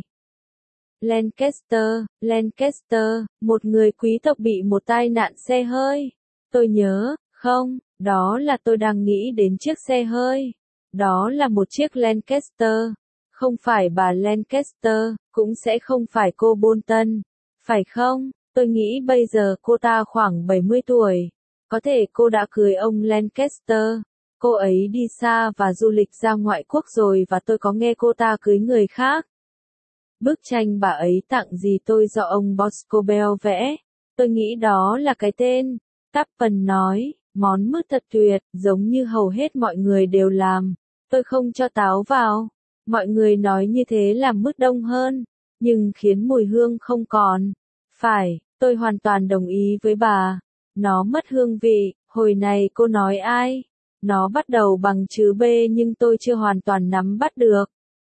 Lancaster, một người quý tộc bị một tai nạn xe hơi. Tôi nhớ, không, đó là tôi đang nghĩ đến chiếc xe hơi. Đó là một chiếc Lancaster. Không phải bà Lancaster, cũng sẽ không phải cô Bolton. Phải không? Tôi nghĩ bây giờ cô ta khoảng 70 tuổi. Có thể cô đã cưới ông Lancaster. Cô ấy đi xa và du lịch ra ngoại quốc rồi và tôi có nghe cô ta cưới người khác. Bức tranh bà ấy tặng gì tôi do ông Boscobel vẽ. Tôi nghĩ đó là cái tên. Tappen nói, món mứt thật tuyệt, giống như hầu hết mọi người đều làm. Tôi không cho táo vào. Mọi người nói như thế làm mứt đông hơn, nhưng khiến mùi hương không còn. Phải, tôi hoàn toàn đồng ý với bà. Nó mất hương vị. Hồi này cô nói ai? Nó bắt đầu bằng chữ B nhưng tôi chưa hoàn toàn nắm bắt được.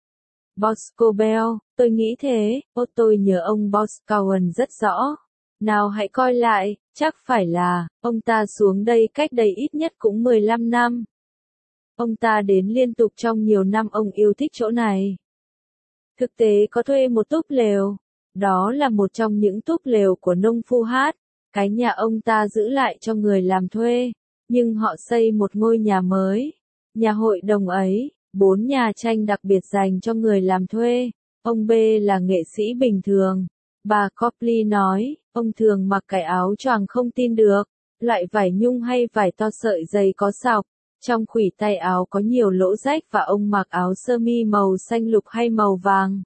Boscobel, tôi nghĩ thế. Tôi nhớ ông Boscawen rất rõ. Nào hãy coi lại, chắc phải là, ông ta xuống đây cách đây ít nhất cũng 15 năm. Ông ta đến liên tục trong nhiều năm, ông yêu thích chỗ này. Thực tế có thuê một túp lều. Đó là một trong những túp lều của nông phu hát. Cái nhà ông ta giữ lại cho người làm thuê. Nhưng họ xây một ngôi nhà mới. Nhà hội đồng ấy, 4 nhà tranh đặc biệt dành cho người làm thuê. Ông B là nghệ sĩ bình thường. Bà Copley nói, ông thường mặc cái áo choàng không tin được. Loại vải nhung hay vải to sợi dày có sọc. Trong khuỷu tay áo có nhiều lỗ rách và ông mặc áo sơ mi màu xanh lục hay màu vàng.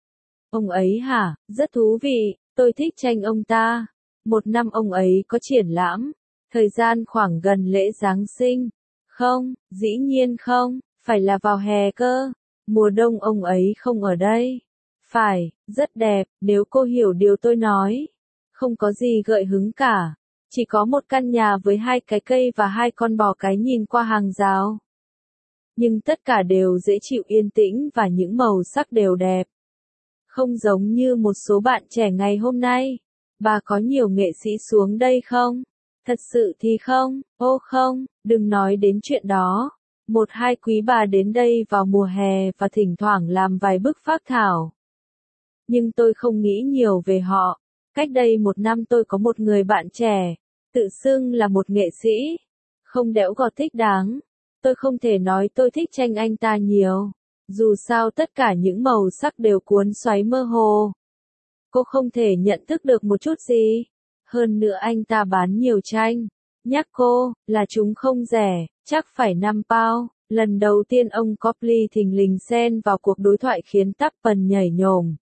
Ông ấy hả? Rất thú vị, tôi thích tranh ông ta. Một năm ông ấy có triển lãm. Thời gian khoảng gần lễ Giáng sinh. Không, dĩ nhiên không, phải là vào hè cơ. Mùa đông ông ấy không ở đây. Phải, rất đẹp, nếu cô hiểu điều tôi nói. Không có gì gợi hứng cả. Chỉ có một căn nhà với 2 cái cây và 2 con bò cái nhìn qua hàng rào. Nhưng tất cả đều dễ chịu, yên tĩnh và những màu sắc đều đẹp. Không giống như một số bạn trẻ ngày hôm nay. Bà có nhiều nghệ sĩ xuống đây không? Thật sự thì không, ô không, đừng nói đến chuyện đó. 1-2 quý bà đến đây vào mùa hè và thỉnh thoảng làm vài bức phác thảo. Nhưng tôi không nghĩ nhiều về họ. Cách đây 1 năm tôi có một người bạn trẻ, tự xưng là một nghệ sĩ. Không đẽo gọt thích đáng. Tôi không thể nói tôi thích tranh anh ta nhiều. Dù sao tất cả những màu sắc đều cuốn xoáy mơ hồ. Cô không thể nhận thức được một chút gì. Hơn nữa anh ta bán nhiều tranh. Nhắc cô, là chúng không rẻ, chắc phải 5 pound. Lần đầu tiên ông Copley thình lình xen vào cuộc đối thoại khiến Tappen nhảy nhổm.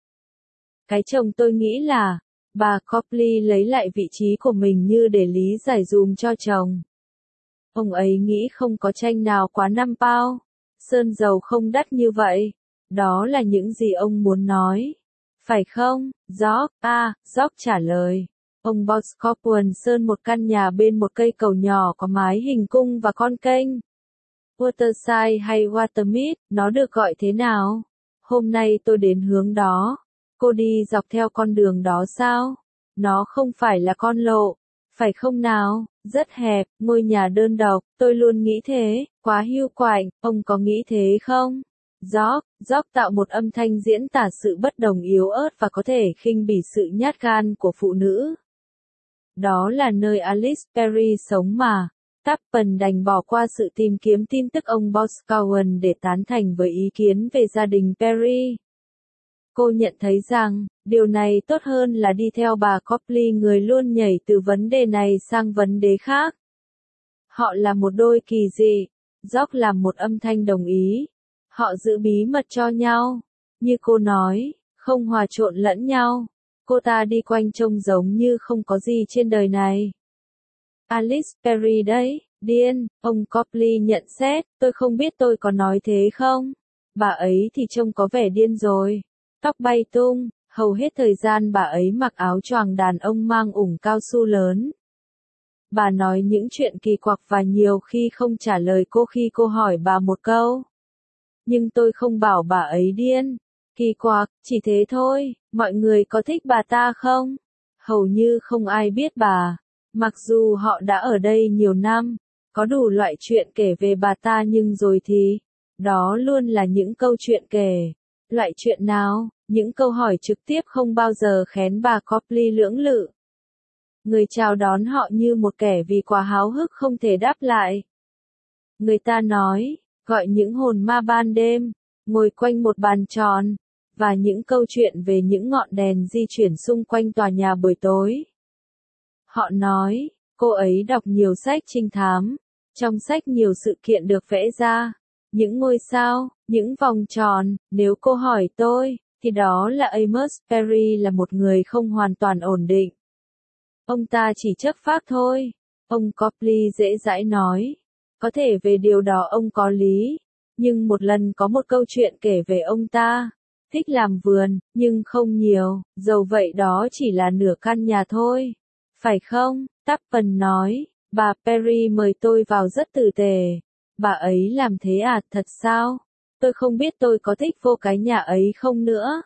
Cái chồng tôi nghĩ là, bà Copley lấy lại vị trí của mình như để lý giải dùm cho chồng. Ông ấy nghĩ không có tranh nào quá 5 pound. Sơn dầu không đắt như vậy. Đó là những gì ông muốn nói. Phải không, George trả lời. Ông Boscawen sơn một căn nhà bên một cây cầu nhỏ có mái hình cung và con kênh. Waterside hay Watermead, nó được gọi thế nào? Hôm nay tôi đến hướng đó. Cô đi dọc theo con đường đó sao? Nó không phải là con lộ. Phải không nào? Rất hẹp, ngôi nhà đơn độc, tôi luôn nghĩ thế, quá hiu quạnh, ông có nghĩ thế không? George tạo một âm thanh diễn tả sự bất đồng yếu ớt và có thể khinh bỉ sự nhát gan của phụ nữ. Đó là nơi Alice Perry sống mà. Tappan đành bỏ qua sự tìm kiếm tin tức ông Boscawen để tán thành với ý kiến về gia đình Perry. Cô nhận thấy rằng, điều này tốt hơn là đi theo bà Copley, người luôn nhảy từ vấn đề này sang vấn đề khác. Họ là một đôi kỳ dị. George làm một âm thanh đồng ý. Họ giữ bí mật cho nhau. Như cô nói, không hòa trộn lẫn nhau. Cô ta đi quanh trông giống như không có gì trên đời này. Alice Perry đấy, điên, ông Copley nhận xét, tôi không biết tôi có nói thế không? Bà ấy thì trông có vẻ điên rồi. Tóc bay tung, hầu hết thời gian bà ấy mặc áo choàng đàn ông mang ủng cao su lớn. Bà nói những chuyện kỳ quặc và nhiều khi không trả lời cô khi cô hỏi bà một câu. Nhưng tôi không bảo bà ấy điên. Kỳ quặc, chỉ thế thôi. Mọi người có thích bà ta không? Hầu như không ai biết bà. Mặc dù họ đã ở đây nhiều năm, có đủ loại chuyện kể về bà ta nhưng rồi thì, đó luôn là những câu chuyện kể. Loại chuyện nào? Những câu hỏi trực tiếp không bao giờ kén bà Copley lưỡng lự. Người chào đón họ như một kẻ vì quá háo hức không thể đáp lại. Người ta nói, gọi những hồn ma ban đêm, ngồi quanh một bàn tròn, và những câu chuyện về những ngọn đèn di chuyển xung quanh tòa nhà buổi tối. Họ nói, cô ấy đọc nhiều sách trinh thám, trong sách nhiều sự kiện được vẽ ra, những ngôi sao, những vòng tròn, nếu cô hỏi tôi, thì đó là Amos Perry là một người không hoàn toàn ổn định. Ông ta chỉ chất phác thôi, ông Copley dễ dãi nói. Có thể về điều đó ông có lý, nhưng một lần có một câu chuyện kể về ông ta. Thích làm vườn, nhưng không nhiều, dầu vậy đó chỉ là nửa căn nhà thôi. Phải không? Tappan nói, bà Perry mời tôi vào rất tử tế. Bà ấy làm thế à, thật sao? Tôi không biết tôi có thích vô cái nhà ấy không nữa.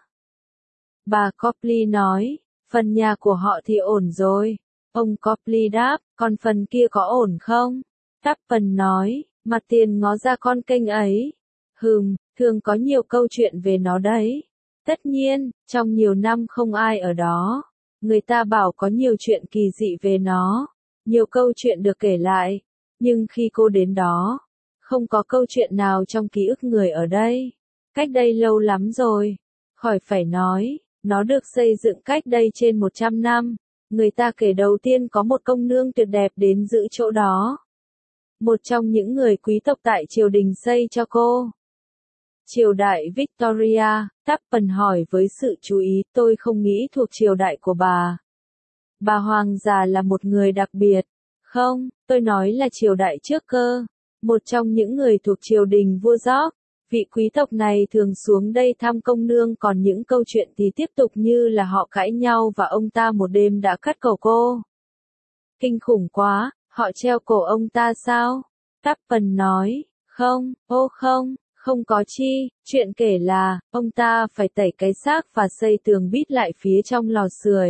Bà Copley nói, phần nhà của họ thì ổn rồi. Ông Copley đáp, còn phần kia có ổn không? Tappan nói, mặt tiền ngó ra con kênh ấy. Thường có nhiều câu chuyện về nó đấy. Tất nhiên, trong nhiều năm không ai ở đó. Người ta bảo có nhiều chuyện kỳ dị về nó. Nhiều câu chuyện được kể lại. Nhưng khi cô đến đó, không có câu chuyện nào trong ký ức người ở đây. Cách đây lâu lắm rồi. Khỏi phải nói, nó được xây dựng cách đây trên 100 năm. Người ta kể đầu tiên có một công nương tuyệt đẹp đến giữ chỗ đó. Một trong những người quý tộc tại triều đình xây cho cô. Triều đại Victoria, Tappan hỏi với sự chú ý, tôi không nghĩ thuộc triều đại của bà. Bà hoàng già là một người đặc biệt. Không, tôi nói là triều đại trước cơ. Một trong những người thuộc triều đình vua George. Vị quý tộc này thường xuống đây thăm công nương, còn những câu chuyện thì tiếp tục như là họ cãi nhau và ông ta một đêm đã cắt cổ cô. Kinh khủng quá, họ treo cổ ông ta sao? Tappan nói, không, không có chi, chuyện kể là, ông ta phải tẩy cái xác và xây tường bít lại phía trong lò sưởi.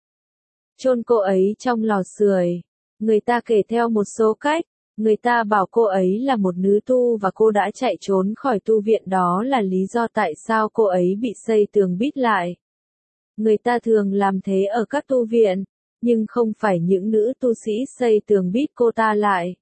Chôn cô ấy trong lò sưởi. Người ta kể theo một số cách. Người ta bảo cô ấy là một nữ tu và cô đã chạy trốn khỏi tu viện, đó là lý do tại sao cô ấy bị xây tường bít lại. Người ta thường làm thế ở các tu viện, nhưng không phải những nữ tu sĩ xây tường bít cô ta lại.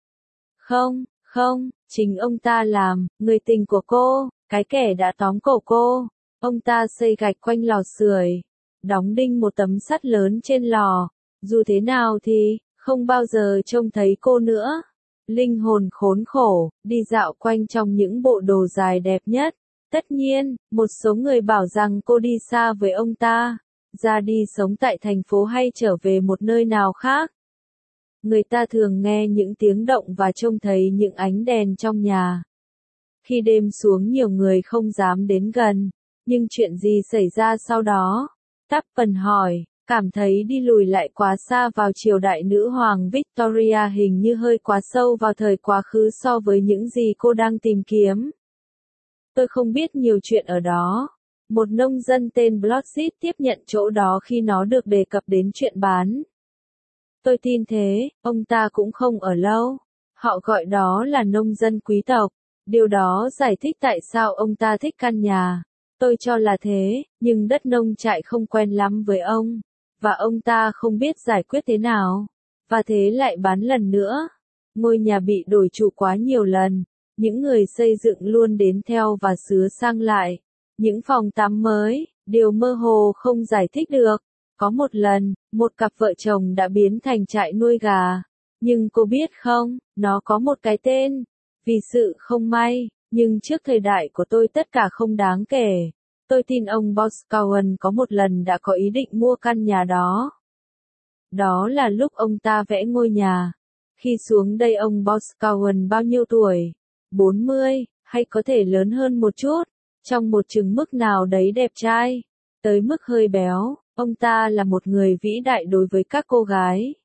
Không, chính ông ta làm, người tình của cô, cái kẻ đã tóm cổ cô. Ông ta xây gạch quanh lò sưởi, đóng đinh một tấm sắt lớn trên lò. Dù thế nào thì, không bao giờ trông thấy cô nữa. Linh hồn khốn khổ, đi dạo quanh trong những bộ đồ dài đẹp nhất. Tất nhiên, một số người bảo rằng cô đi xa với ông ta, ra đi sống tại thành phố hay trở về một nơi nào khác. Người ta thường nghe những tiếng động và trông thấy những ánh đèn trong nhà. Khi đêm xuống nhiều người không dám đến gần. Nhưng chuyện gì xảy ra sau đó? Tappan hỏi, cảm thấy đi lùi lại quá xa vào triều đại nữ hoàng Victoria, hình như hơi quá sâu vào thời quá khứ so với những gì cô đang tìm kiếm. Tôi không biết nhiều chuyện ở đó. Một nông dân tên Blodgett tiếp nhận chỗ đó khi nó được đề cập đến chuyện bán. Tôi tin thế, ông ta cũng không ở lâu. Họ gọi đó là nông dân quý tộc. Điều đó giải thích tại sao ông ta thích căn nhà. Tôi cho là thế, nhưng đất nông trại không quen lắm với ông, và ông ta không biết giải quyết thế nào, và thế lại bán lần nữa. Ngôi nhà bị đổi chủ quá nhiều lần, những người xây dựng luôn đến theo và sửa sang lại. Những phòng tắm mới, điều mơ hồ không giải thích được. Có một lần, một cặp vợ chồng đã biến thành trại nuôi gà. Nhưng cô biết không, nó có một cái tên. Vì sự không may, nhưng trước thời đại của tôi tất cả không đáng kể. Tôi tin ông Boscawen có một lần đã có ý định mua căn nhà đó. Đó là lúc ông ta vẽ ngôi nhà. Khi xuống đây ông Boscawen bao nhiêu tuổi? 40, hay có thể lớn hơn một chút, trong một chừng mức nào đấy đẹp trai, tới mức hơi béo. Ông ta là một người vĩ đại đối với các cô gái.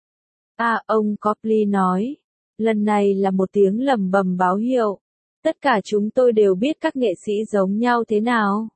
Ông Copley nói. Lần này là một tiếng lầm bầm báo hiệu. Tất cả chúng tôi đều biết các nghệ sĩ giống nhau thế nào.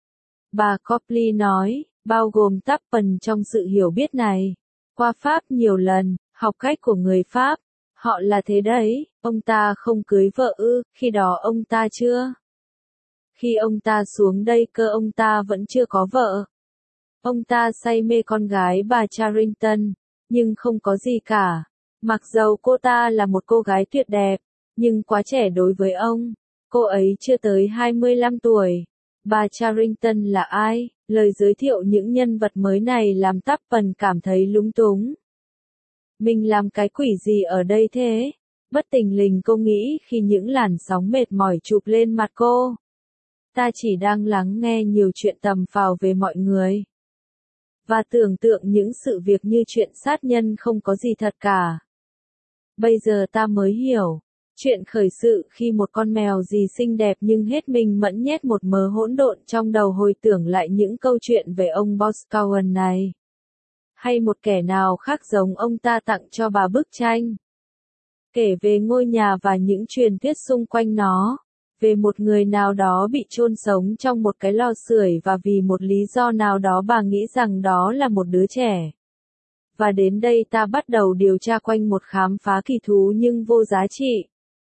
Bà Copley nói, bao gồm Tappen trong sự hiểu biết này. Qua Pháp nhiều lần, học cách của người Pháp. Họ là thế đấy, ông ta không cưới vợ ư, khi đó ông ta chưa. Khi ông ta xuống đây cơ ông ta vẫn chưa có vợ. Ông ta say mê con gái bà Charrington, nhưng không có gì cả. Mặc dầu cô ta là một cô gái tuyệt đẹp, nhưng quá trẻ đối với ông. Cô ấy chưa tới 25 tuổi. Bà Charrington là ai? Lời giới thiệu những nhân vật mới này làm Tappen cảm thấy lúng túng. Mình làm cái quỷ gì ở đây thế? Bất thình lình cô nghĩ khi những làn sóng mệt mỏi chụp lên mặt cô. Ta chỉ đang lắng nghe nhiều chuyện tầm phào về mọi người. Và tưởng tượng những sự việc như chuyện sát nhân không có gì thật cả. Bây giờ ta mới hiểu. Chuyện khởi sự khi một con mèo gì xinh đẹp nhưng hết mình mẫn nhét một mớ hỗn độn trong đầu hồi tưởng lại những câu chuyện về ông Boscawen này. Hay một kẻ nào khác giống ông ta tặng cho bà bức tranh. Kể về ngôi nhà và những truyền thuyết xung quanh nó. Về một người nào đó bị chôn sống trong một cái lò sưởi và vì một lý do nào đó bà nghĩ rằng đó là một đứa trẻ. Và đến đây ta bắt đầu điều tra quanh một khám phá kỳ thú nhưng vô giá trị.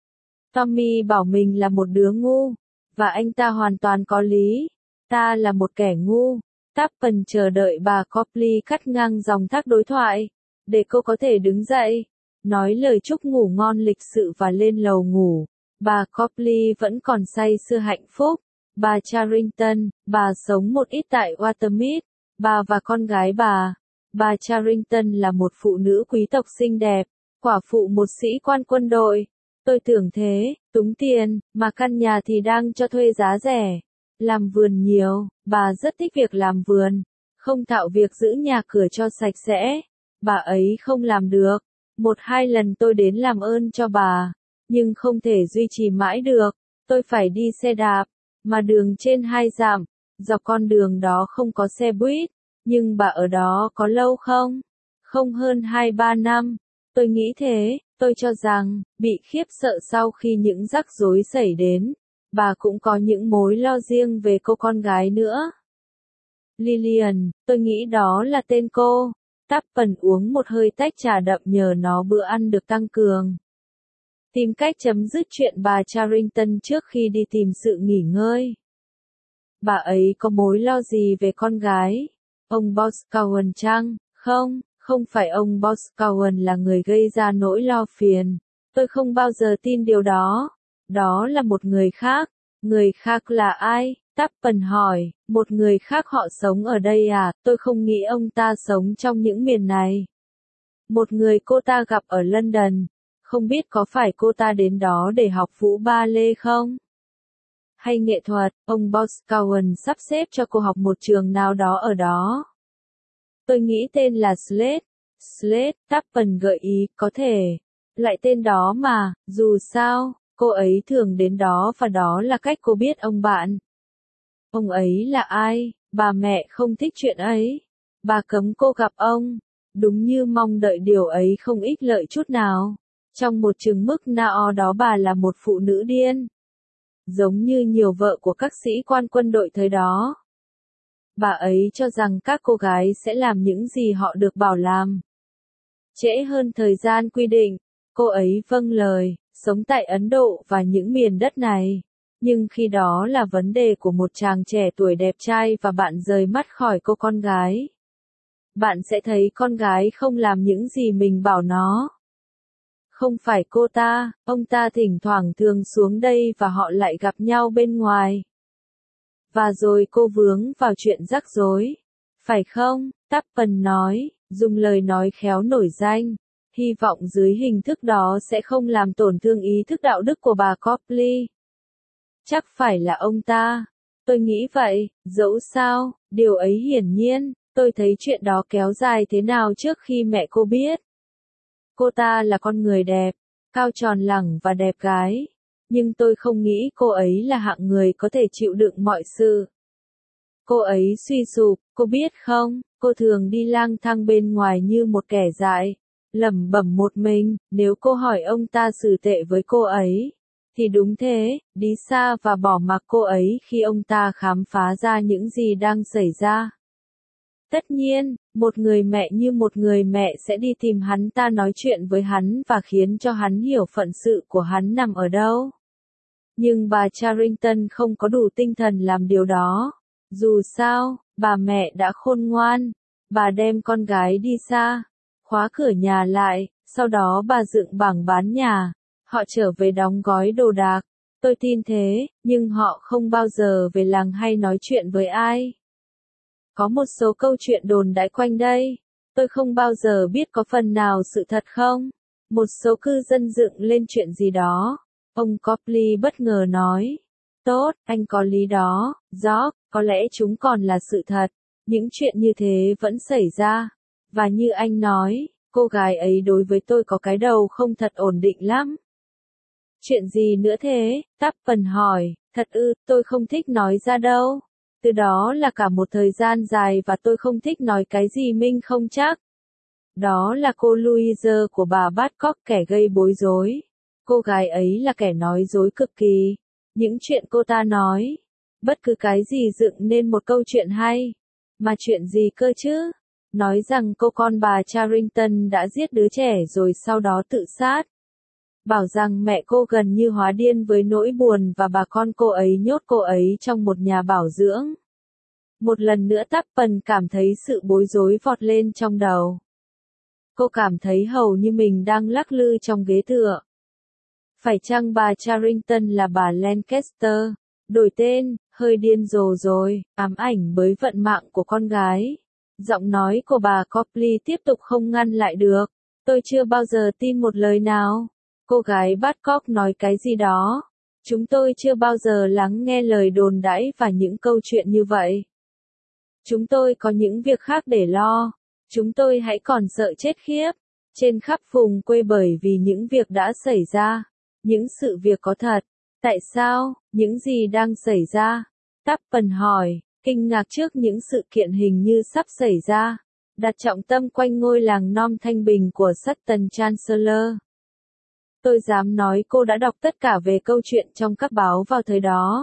Tommy bảo mình là một đứa ngu, và anh ta hoàn toàn có lý. Ta là một kẻ ngu. Tappen chờ đợi bà Copley cắt ngang dòng thác đối thoại, để cô có thể đứng dậy, nói lời chúc ngủ ngon lịch sự và lên lầu ngủ. Bà Copley vẫn còn say sưa hạnh phúc. Bà Charrington, bà sống một ít tại Watermead. Bà và con gái bà Charrington là một phụ nữ quý tộc xinh đẹp, quả phụ một sĩ quan quân đội. Tôi tưởng thế, túng tiền, mà căn nhà thì đang cho thuê giá rẻ. Làm vườn nhiều, bà rất thích việc làm vườn, không thạo việc giữ nhà cửa cho sạch sẽ. Bà ấy không làm được. 1-2 lần tôi đến làm ơn cho bà, nhưng không thể duy trì mãi được. Tôi phải đi xe đạp, mà đường trên 2 dặm, dọc con đường đó không có xe buýt. Nhưng bà ở đó có lâu không? Không hơn 2-3 năm. Tôi nghĩ thế, tôi cho rằng, bị khiếp sợ sau khi những rắc rối xảy đến. Bà cũng có những mối lo riêng về cô con gái nữa. Lillian, tôi nghĩ đó là tên cô. Tappen uống một hơi tách trà đậm nhờ nó bữa ăn được tăng cường. Tìm cách chấm dứt chuyện bà Charrington trước khi đi tìm sự nghỉ ngơi. Bà ấy có mối lo gì về con gái? Ông Boscawen chăng? Không, không phải ông Boscawen là người gây ra nỗi lo phiền. Tôi không bao giờ tin điều đó. Đó là một người khác. Người khác là ai? Tappen hỏi. Một người khác họ sống ở đây à? Tôi không nghĩ ông ta sống trong những miền này. Một người cô ta gặp ở London. Không biết có phải cô ta đến đó để học vũ ba lê không? Hay nghệ thuật, ông Boscawen sắp xếp cho cô học một trường nào đó ở đó. Tôi nghĩ tên là Slade. Slade, Tappen gợi ý, có thể. Lại tên đó mà, dù sao, cô ấy thường đến đó và đó là cách cô biết ông bạn. Ông ấy là ai? Bà mẹ không thích chuyện ấy. Bà cấm cô gặp ông. Đúng như mong đợi điều ấy không ích lợi chút nào. Trong một chừng mức nào đó bà là một phụ nữ điên. Giống như nhiều vợ của các sĩ quan quân đội thời đó. Bà ấy cho rằng các cô gái sẽ làm những gì họ được bảo làm. Trễ hơn thời gian quy định, cô ấy vâng lời, sống tại Ấn Độ và những miền đất này. Nhưng khi đó là vấn đề của một chàng trẻ tuổi đẹp trai và bạn rời mắt khỏi cô con gái. Bạn sẽ thấy con gái không làm những gì mình bảo nó. Không phải cô ta, ông ta thỉnh thoảng thường xuống đây và họ lại gặp nhau bên ngoài. Và rồi cô vướng vào chuyện rắc rối. Phải không? Tappan nói, dùng lời nói khéo nổi danh. Hy vọng dưới hình thức đó sẽ không làm tổn thương ý thức đạo đức của bà Copley. Chắc phải là ông ta. Tôi nghĩ vậy, dẫu sao, điều ấy hiển nhiên, tôi thấy chuyện đó kéo dài thế nào trước khi mẹ cô biết. Cô ta là con người đẹp, cao tròn lẳng và đẹp gái. Nhưng tôi không nghĩ cô ấy là hạng người có thể chịu đựng mọi sự. Cô ấy suy sụp, cô biết không, cô thường đi lang thang bên ngoài như một kẻ dại, lẩm bẩm một mình. Nếu cô hỏi ông ta xử tệ với cô ấy, thì đúng thế, đi xa và bỏ mặc cô ấy khi ông ta khám phá ra những gì đang xảy ra. Tất nhiên, một người mẹ như một người mẹ sẽ đi tìm hắn ta nói chuyện với hắn và khiến cho hắn hiểu phận sự của hắn nằm ở đâu. Nhưng bà Charrington không có đủ tinh thần làm điều đó. Dù sao, bà mẹ đã khôn ngoan. Bà đem con gái đi xa, khóa cửa nhà lại, sau đó bà dựng bảng bán nhà. Họ trở về đóng gói đồ đạc. Tôi tin thế, nhưng họ không bao giờ về làng hay nói chuyện với ai. Có một số câu chuyện đồn đại quanh đây. Tôi không bao giờ biết có phần nào sự thật không. Một số cư dân dựng lên chuyện gì đó. Ông Copley bất ngờ nói. Tốt, anh có lý đó, George, có lẽ chúng còn là sự thật. Những chuyện như thế vẫn xảy ra. Và như anh nói, cô gái ấy đối với tôi có cái đầu không thật ổn định lắm. Chuyện gì nữa thế? Tappan hỏi. Thật ư, tôi không thích nói ra đâu. Từ đó là cả một thời gian dài và tôi không thích nói cái gì mình không chắc. Đó là cô Louise của bà Badcock, kẻ gây bối rối. Cô gái ấy là kẻ nói dối cực kỳ. Những chuyện cô ta nói, bất cứ cái gì dựng nên một câu chuyện hay. Mà chuyện gì cơ chứ? Nói rằng cô con bà Charrington đã giết đứa trẻ rồi sau đó tự sát. Bảo rằng mẹ cô gần như hóa điên với nỗi buồn và bà con cô ấy nhốt cô ấy trong một nhà bảo dưỡng. Một lần nữa Tappan cảm thấy sự bối rối vọt lên trong đầu. Cô cảm thấy hầu như mình đang lắc lư trong ghế tựa. Phải chăng bà Charrington là bà Lancaster? Đổi tên, hơi điên rồ rồi, ám ảnh bởi vận mạng của con gái. Giọng nói của bà Copley tiếp tục không ngăn lại được. Tôi chưa bao giờ tin một lời nào. Cô gái Badcock nói cái gì đó. Chúng tôi chưa bao giờ lắng nghe lời đồn đãi và những câu chuyện như vậy. Chúng tôi có những việc khác để lo. Chúng tôi hãy còn sợ chết khiếp. Trên khắp vùng quê bởi vì những việc đã xảy ra. Những sự việc có thật. Tại sao? Những gì đang xảy ra? Tappan hỏi, kinh ngạc trước những sự kiện hình như sắp xảy ra. Đặt trọng tâm quanh ngôi làng non thanh bình của Sutton Chancellor. Tôi dám nói cô đã đọc tất cả về câu chuyện trong các báo vào thời đó.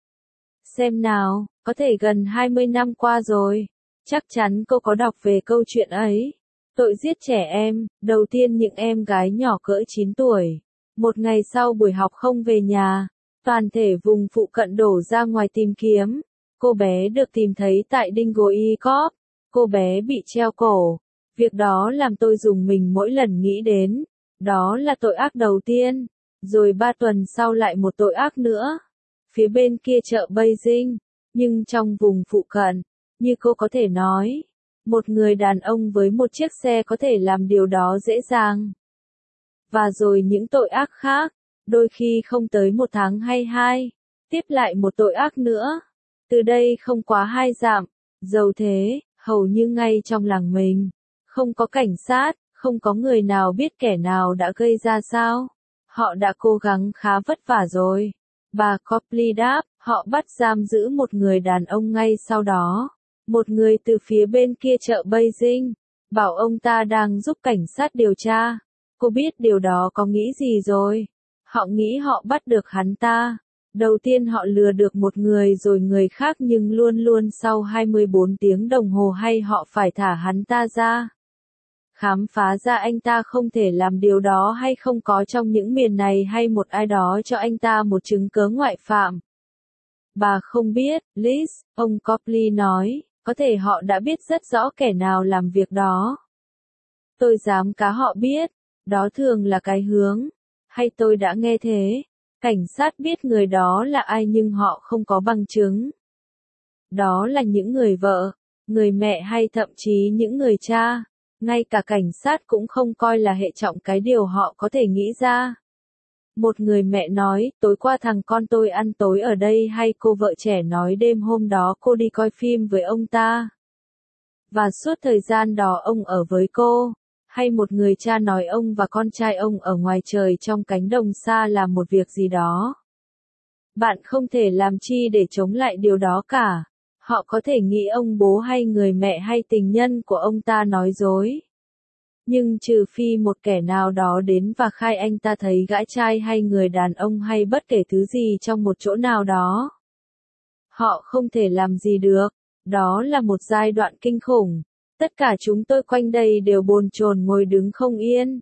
Xem nào, có thể gần 20 năm qua rồi. Chắc chắn cô có đọc về câu chuyện ấy. Tội giết trẻ em, đầu tiên những em gái nhỏ cỡ 9 tuổi. Một ngày sau buổi học không về nhà, toàn thể vùng phụ cận đổ ra ngoài tìm kiếm. Cô bé được tìm thấy tại Dingley Court. Cô bé bị treo cổ. Việc đó làm tôi rùng mình mỗi lần nghĩ đến. Đó là tội ác đầu tiên. Rồi 3 tuần sau lại một tội ác nữa. Phía bên kia chợ Beijing. Nhưng trong vùng phụ cận, như cô có thể nói, một người đàn ông với một chiếc xe có thể làm điều đó dễ dàng. Và rồi những tội ác khác, đôi khi không tới 1 tháng hay 2, tiếp lại một tội ác nữa. Từ đây không quá 2 dặm, dầu thế, hầu như ngay trong làng mình, không có cảnh sát, không có người nào biết kẻ nào đã gây ra sao. Họ đã cố gắng khá vất vả rồi. Bà Copley đáp, họ bắt giam giữ một người đàn ông ngay sau đó. Một người từ phía bên kia chợ Beijing, bảo ông ta đang giúp cảnh sát điều tra. Cô biết điều đó có nghĩ gì rồi? Họ nghĩ họ bắt được hắn ta. Đầu tiên họ lừa được một người rồi người khác nhưng luôn luôn sau 24 tiếng đồng hồ hay họ phải thả hắn ta ra. Khám phá ra anh ta không thể làm điều đó hay không có trong những miền này hay một ai đó cho anh ta một chứng cớ ngoại phạm. Bà không biết, Liz, ông Copley nói, có thể họ đã biết rất rõ kẻ nào làm việc đó. Tôi dám cá họ biết, đó thường là cái hướng. Hay tôi đã nghe thế, cảnh sát biết người đó là ai nhưng họ không có bằng chứng. Đó là những người vợ, người mẹ hay thậm chí những người cha. Ngay cả cảnh sát cũng không coi là hệ trọng cái điều họ có thể nghĩ ra. Một người mẹ nói, tối qua thằng con tôi ăn tối ở đây hay cô vợ trẻ nói đêm hôm đó cô đi coi phim với ông ta. Và suốt thời gian đó ông ở với cô. Hay một người cha nói ông và con trai ông ở ngoài trời trong cánh đồng xa làm một việc gì đó. Bạn không thể làm chi để chống lại điều đó cả. Họ có thể nghĩ ông bố hay người mẹ hay tình nhân của ông ta nói dối. Nhưng trừ phi một kẻ nào đó đến và khai anh ta thấy gã trai hay người đàn ông hay bất kể thứ gì trong một chỗ nào đó. Họ không thể làm gì được. Đó là một giai đoạn kinh khủng. Tất cả chúng tôi quanh đây đều bồn chồn ngồi đứng không yên.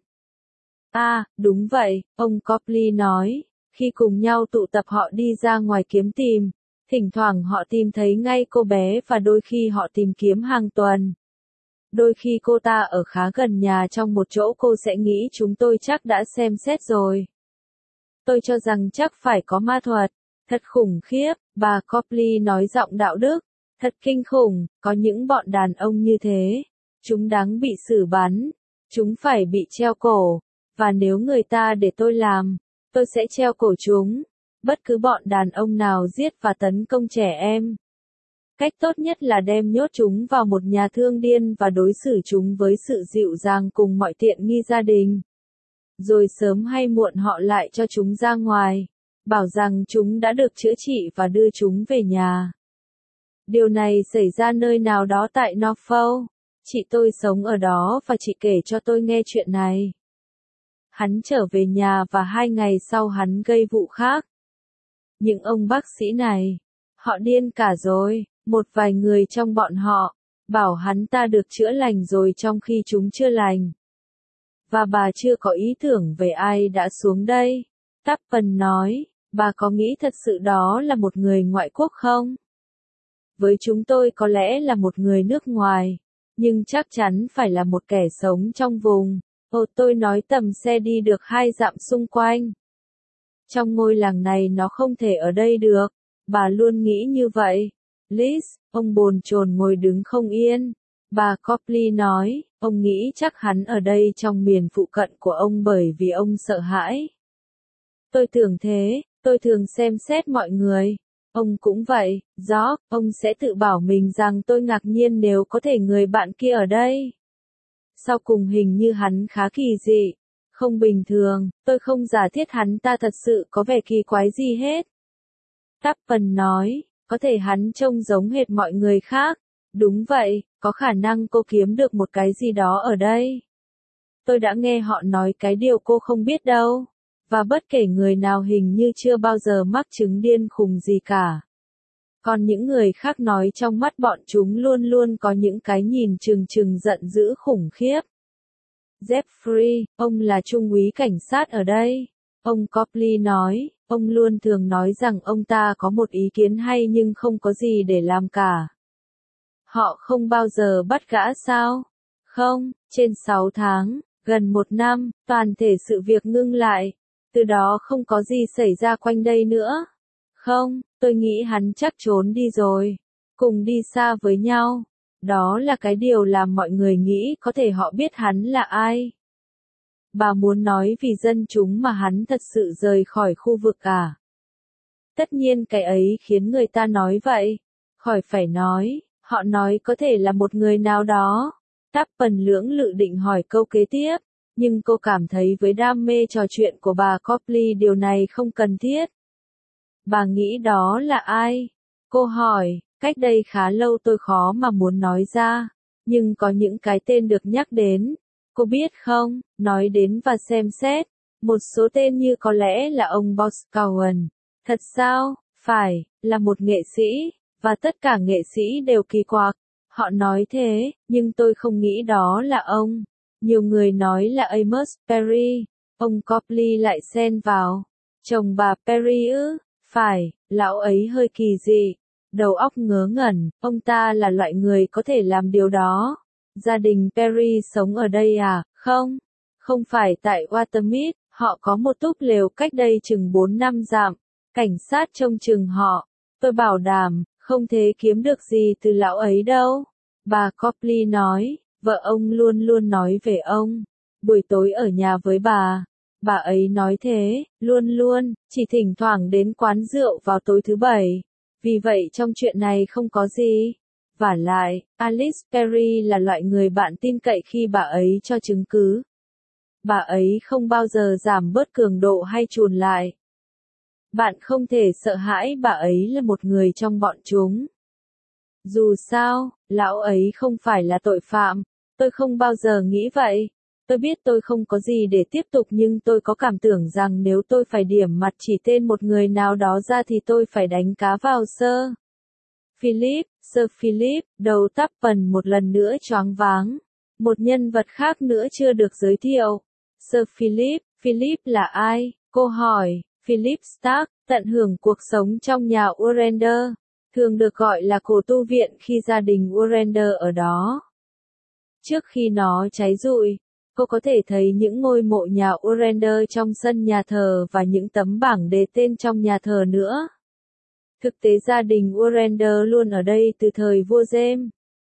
Đúng vậy, ông Copley nói. Khi cùng nhau tụ tập họ đi ra ngoài kiếm tìm. Thỉnh thoảng họ tìm thấy ngay cô bé và đôi khi họ tìm kiếm hàng tuần. Đôi khi cô ta ở khá gần nhà trong một chỗ cô sẽ nghĩ chúng tôi chắc đã xem xét rồi. Tôi cho rằng chắc phải có ma thuật. Thật khủng khiếp, bà Copley nói giọng đạo đức. Thật kinh khủng, có những bọn đàn ông như thế. Chúng đáng bị xử bắn. Chúng phải bị treo cổ. Và nếu người ta để tôi làm, tôi sẽ treo cổ chúng. Bất cứ bọn đàn ông nào giết và tấn công trẻ em. Cách tốt nhất là đem nhốt chúng vào một nhà thương điên và đối xử chúng với sự dịu dàng cùng mọi tiện nghi gia đình. Rồi sớm hay muộn họ lại cho chúng ra ngoài, bảo rằng chúng đã được chữa trị và đưa chúng về nhà. Điều này xảy ra nơi nào đó tại Norfolk. Chị tôi sống ở đó và chị kể cho tôi nghe chuyện này. Hắn trở về nhà và 2 ngày sau hắn gây vụ khác. Những ông bác sĩ này, họ điên cả rồi. Một vài người trong bọn họ bảo hắn ta được chữa lành rồi trong khi chúng chưa lành. Và bà chưa có ý tưởng về ai đã xuống đây. Tappan nói, bà có nghĩ thật sự đó là một người ngoại quốc không? Với chúng tôi có lẽ là một người nước ngoài, nhưng chắc chắn phải là một kẻ sống trong vùng. Tôi nói tầm xe đi được 2 dặm xung quanh. Trong ngôi làng này nó không thể ở đây được. Bà luôn nghĩ như vậy. Liz, ông bồn chồn ngồi đứng không yên. Bà Copley nói, ông nghĩ chắc hắn ở đây trong miền phụ cận của ông bởi vì ông sợ hãi. Tôi tưởng thế, tôi thường xem xét mọi người. Ông cũng vậy, George, ông sẽ tự bảo mình rằng tôi ngạc nhiên nếu có thể người bạn kia ở đây. Sau cùng hình như hắn khá kỳ dị, không bình thường, tôi không giả thiết hắn ta thật sự có vẻ kỳ quái gì hết. Tappan nói, có thể hắn trông giống hệt mọi người khác. Đúng vậy, có khả năng cô kiếm được một cái gì đó ở đây. Tôi đã nghe họ nói cái điều cô không biết đâu. Và bất kể người nào hình như chưa bao giờ mắc chứng điên khùng gì cả. Còn những người khác nói trong mắt bọn chúng luôn luôn có những cái nhìn trừng trừng giận dữ khủng khiếp. Jeffrey, ông là trung úy cảnh sát ở đây. Ông Copley nói, ông luôn thường nói rằng ông ta có một ý kiến hay nhưng không có gì để làm cả. Họ không bao giờ bắt gã sao? Không, trên 6 tháng, gần 1 năm, toàn thể sự việc ngưng lại. Từ đó không có gì xảy ra quanh đây nữa. Không, tôi nghĩ hắn chắc trốn đi rồi. Cùng đi xa với nhau. Đó là cái điều làm mọi người nghĩ có thể họ biết hắn là ai. Bà muốn nói vì dân chúng mà hắn thật sự rời khỏi khu vực à? Tất nhiên cái ấy khiến người ta nói vậy. Khỏi phải nói, họ nói có thể là một người nào đó. Tappan lưỡng lự định hỏi câu kế tiếp, nhưng cô cảm thấy với đam mê trò chuyện của bà Copley điều này không cần thiết. Bà nghĩ đó là ai? Cô hỏi, cách đây khá lâu tôi khó mà muốn nói ra, nhưng có những cái tên được nhắc đến. Cô biết không, nói đến và xem xét, một số tên như có lẽ là ông Boscawen. Thật sao? Phải, là một nghệ sĩ, và tất cả nghệ sĩ đều kỳ quặc. Họ nói thế, nhưng tôi không nghĩ đó là ông. Nhiều người nói là Amos Perry. Ông Copley lại xen vào. Chồng bà Perry ư? Phải, lão ấy hơi kỳ dị. Đầu óc ngớ ngẩn, ông ta là loại người có thể làm điều đó. Gia đình Perry sống ở đây à? Không. Không phải tại Watermead, họ có một túp lều cách đây chừng 4 năm dặm. Cảnh sát trông chừng họ. Tôi bảo đảm, không thể kiếm được gì từ lão ấy đâu. Bà Copley nói, vợ ông luôn luôn nói về ông. Buổi tối ở nhà với bà ấy nói thế, luôn luôn, chỉ thỉnh thoảng đến quán rượu vào tối thứ bảy. Vì vậy trong chuyện này không có gì. Vả lại, Alice Perry là loại người bạn tin cậy khi bà ấy cho chứng cứ. Bà ấy không bao giờ giảm bớt cường độ hay chùn lại. Bạn không thể sợ hãi bà ấy là một người trong bọn chúng. Dù sao, lão ấy không phải là tội phạm. Tôi không bao giờ nghĩ vậy. Tôi biết tôi không có gì để tiếp tục nhưng tôi có cảm tưởng rằng nếu tôi phải điểm mặt chỉ tên một người nào đó ra thì tôi phải đánh cá vào Sir Philip, đầu Tappen một lần nữa choáng váng. Một nhân vật khác nữa chưa được giới thiệu. Sir Philip là ai? Cô hỏi. Philip Stark, tận hưởng cuộc sống trong nhà Urender. Thường được gọi là cổ tu viện khi gia đình Urender ở đó. Trước khi nó cháy rụi, cô có thể thấy những ngôi mộ nhà Urender trong sân nhà thờ và những tấm bảng đề tên trong nhà thờ nữa. Thực tế gia đình Urender luôn ở đây từ thời vua James.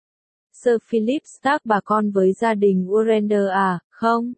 Sir Philip Stark bà con với gia đình Urender à, không?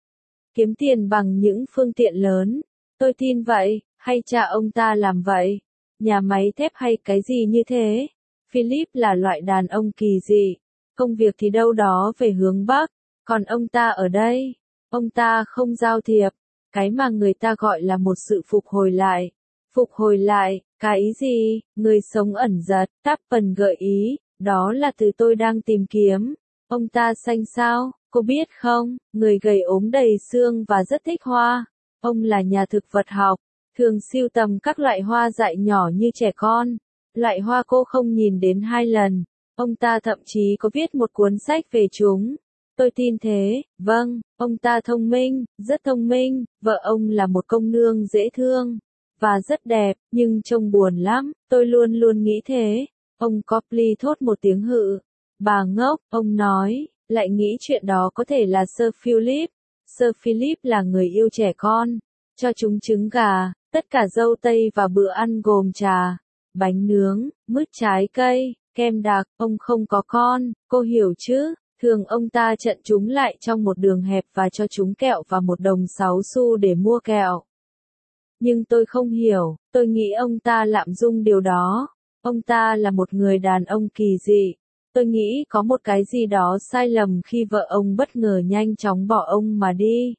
Kiếm tiền bằng những phương tiện lớn. Tôi tin vậy, hay cha ông ta làm vậy? Nhà máy thép hay cái gì như thế? Philip là loại đàn ông kỳ dị. Công việc thì đâu đó về hướng Bắc. Còn ông ta ở đây, ông ta không giao thiệp, cái mà người ta gọi là một sự phục hồi lại. Phục hồi lại, cái ý gì? Người sống ẩn dật, Tappen gợi ý, đó là từ tôi đang tìm kiếm. Ông ta xanh sao, cô biết không, người gầy ốm đầy xương và rất thích hoa. Ông là nhà thực vật học, thường sưu tầm các loại hoa dại nhỏ như trẻ con. Loại hoa cô không nhìn đến 2 lần. Ông ta thậm chí có viết một cuốn sách về chúng. Tôi tin thế, vâng, ông ta thông minh, rất thông minh, vợ ông là một công nương dễ thương, và rất đẹp, nhưng trông buồn lắm, tôi luôn luôn nghĩ thế. Ông Copley thốt một tiếng hự. Bà ngốc, ông nói, lại nghĩ chuyện đó có thể là Sir Philip. Sir Philip là người yêu trẻ con, cho chúng trứng gà, tất cả dâu tây và bữa ăn gồm trà, bánh nướng, mứt trái cây, kem đặc, ông không có con, cô hiểu chứ? Thường ông ta chặn chúng lại trong một đường hẹp và cho chúng kẹo và 1 đồng 6 xu để mua kẹo. Nhưng tôi không hiểu, tôi nghĩ ông ta lạm dụng điều đó. Ông ta là một người đàn ông kỳ dị. Tôi nghĩ có một cái gì đó sai lầm khi vợ ông bất ngờ nhanh chóng bỏ ông mà đi.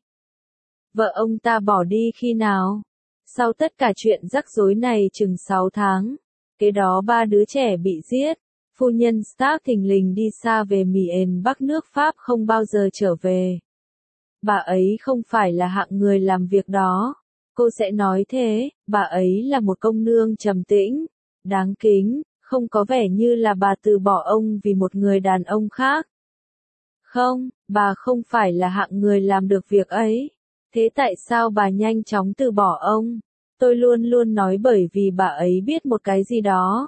Vợ ông ta bỏ đi khi nào? Sau tất cả chuyện rắc rối này chừng 6 tháng. Kế đó 3 đứa trẻ bị giết. Phu nhân Stark thình lình đi xa về miền Bắc nước Pháp không bao giờ trở về. Bà ấy không phải là hạng người làm việc đó. Cô sẽ nói thế, bà ấy là một công nương trầm tĩnh, đáng kính, không có vẻ như là bà từ bỏ ông vì một người đàn ông khác. Không, bà không phải là hạng người làm được việc ấy. Thế tại sao bà nhanh chóng từ bỏ ông? Tôi luôn luôn nói bởi vì bà ấy biết một cái gì đó.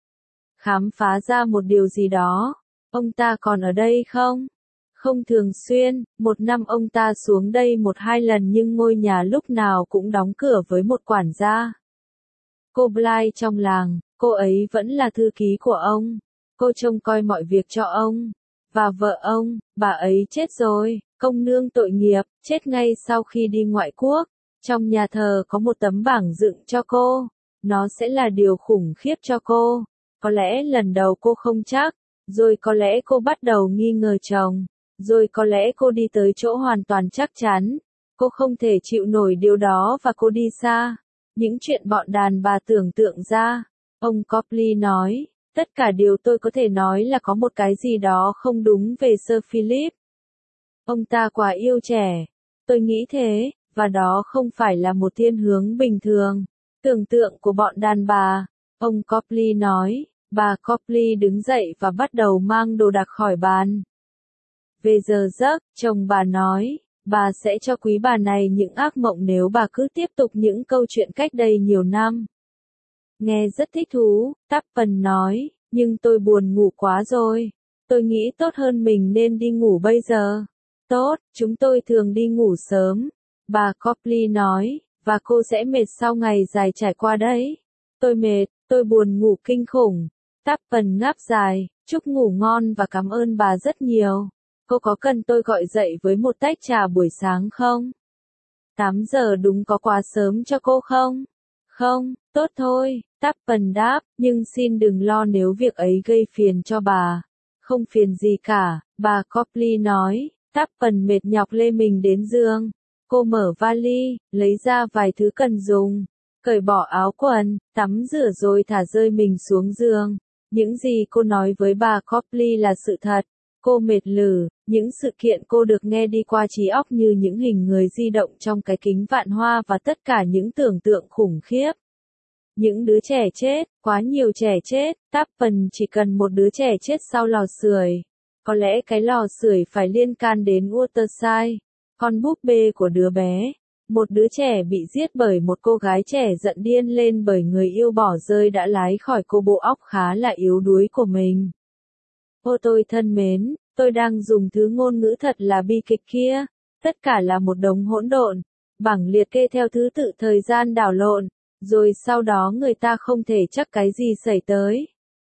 Khám phá ra một điều gì đó. Ông ta còn ở đây không? Không thường xuyên, 1 năm ông ta xuống đây 1-2 lần nhưng ngôi nhà lúc nào cũng đóng cửa với một quản gia. Cô Blythe trong làng, cô ấy vẫn là thư ký của ông. Cô trông coi mọi việc cho ông. Và vợ ông, bà ấy chết rồi, công nương tội nghiệp, chết ngay sau khi đi ngoại quốc. Trong nhà thờ có một tấm bảng dựng cho cô. Nó sẽ là điều khủng khiếp cho cô. Có lẽ lần đầu cô không chắc, rồi có lẽ cô bắt đầu nghi ngờ chồng, rồi có lẽ cô đi tới chỗ hoàn toàn chắc chắn. Cô không thể chịu nổi điều đó và cô đi xa. Những chuyện bọn đàn bà tưởng tượng ra. Ông Copley nói, tất cả điều tôi có thể nói là có một cái gì đó không đúng về Sir Philip. Ông ta quá yêu trẻ. Tôi nghĩ thế, và đó không phải là một thiên hướng bình thường. Tưởng tượng của bọn đàn bà. Ông Copley nói, bà Copley đứng dậy và bắt đầu mang đồ đạc khỏi bàn. Về giờ giấc, chồng bà nói, bà sẽ cho quý bà này những ác mộng nếu bà cứ tiếp tục những câu chuyện cách đây nhiều năm. Nghe rất thích thú, Tappen nói, nhưng tôi buồn ngủ quá rồi. Tôi nghĩ tốt hơn mình nên đi ngủ bây giờ. Tốt, chúng tôi thường đi ngủ sớm. Bà Copley nói, và cô sẽ mệt sau ngày dài trải qua đấy. Tôi mệt, tôi buồn ngủ kinh khủng. Tappen ngáp dài, chúc ngủ ngon và cảm ơn bà rất nhiều. Cô có cần tôi gọi dậy với một tách trà buổi sáng không? 8 giờ đúng có quá sớm cho cô không? Không, tốt thôi, Tappen đáp, nhưng xin đừng lo nếu việc ấy gây phiền cho bà. Không phiền gì cả, bà Copley nói. Tappen mệt nhọc lê mình đến giường. Cô mở vali, lấy ra vài thứ cần dùng, cởi bỏ áo quần, tắm rửa rồi thả rơi mình xuống giường. Những gì cô nói với bà Copley là sự thật. Cô mệt lử, những sự kiện cô được nghe đi qua trí óc như những hình người di động trong cái kính vạn hoa và tất cả những tưởng tượng khủng khiếp. Những đứa trẻ chết, quá nhiều trẻ chết, Tappen chỉ cần một đứa trẻ chết sau lò sưởi. Có lẽ cái lò sưởi phải liên can đến Waterside, con búp bê của đứa bé. Một đứa trẻ bị giết bởi một cô gái trẻ giận điên lên bởi người yêu bỏ rơi đã lái khỏi cô bộ óc khá là yếu đuối của mình. Ô tôi thân mến, tôi đang dùng thứ ngôn ngữ thật là bi kịch kia. Tất cả là một đống hỗn độn, bảng liệt kê theo thứ tự thời gian đảo lộn, rồi sau đó người ta không thể chắc cái gì xảy tới.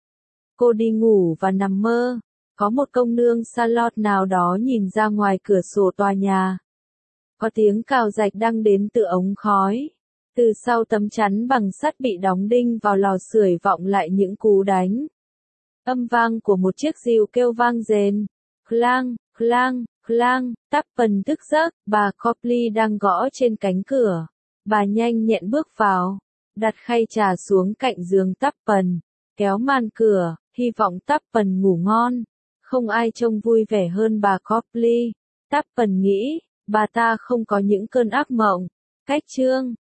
Cô đi ngủ và nằm mơ. Có một công nương Charlotte nào đó nhìn ra ngoài cửa sổ tòa nhà. Có tiếng cào rạch đang đến từ ống khói. Từ sau tấm chắn bằng sắt bị đóng đinh vào lò sưởi vọng lại những cú đánh. Âm vang của một chiếc rìu kêu vang rền. Clang, clang, clang, Tappen thức giấc, bà Copley đang gõ trên cánh cửa. Bà nhanh nhẹn bước vào, đặt khay trà xuống cạnh giường Tappen, kéo màn cửa, hy vọng Tappen ngủ ngon. Không ai trông vui vẻ hơn bà Copley. Tappen nghĩ, bà ta không có những cơn ác mộng. Cách chương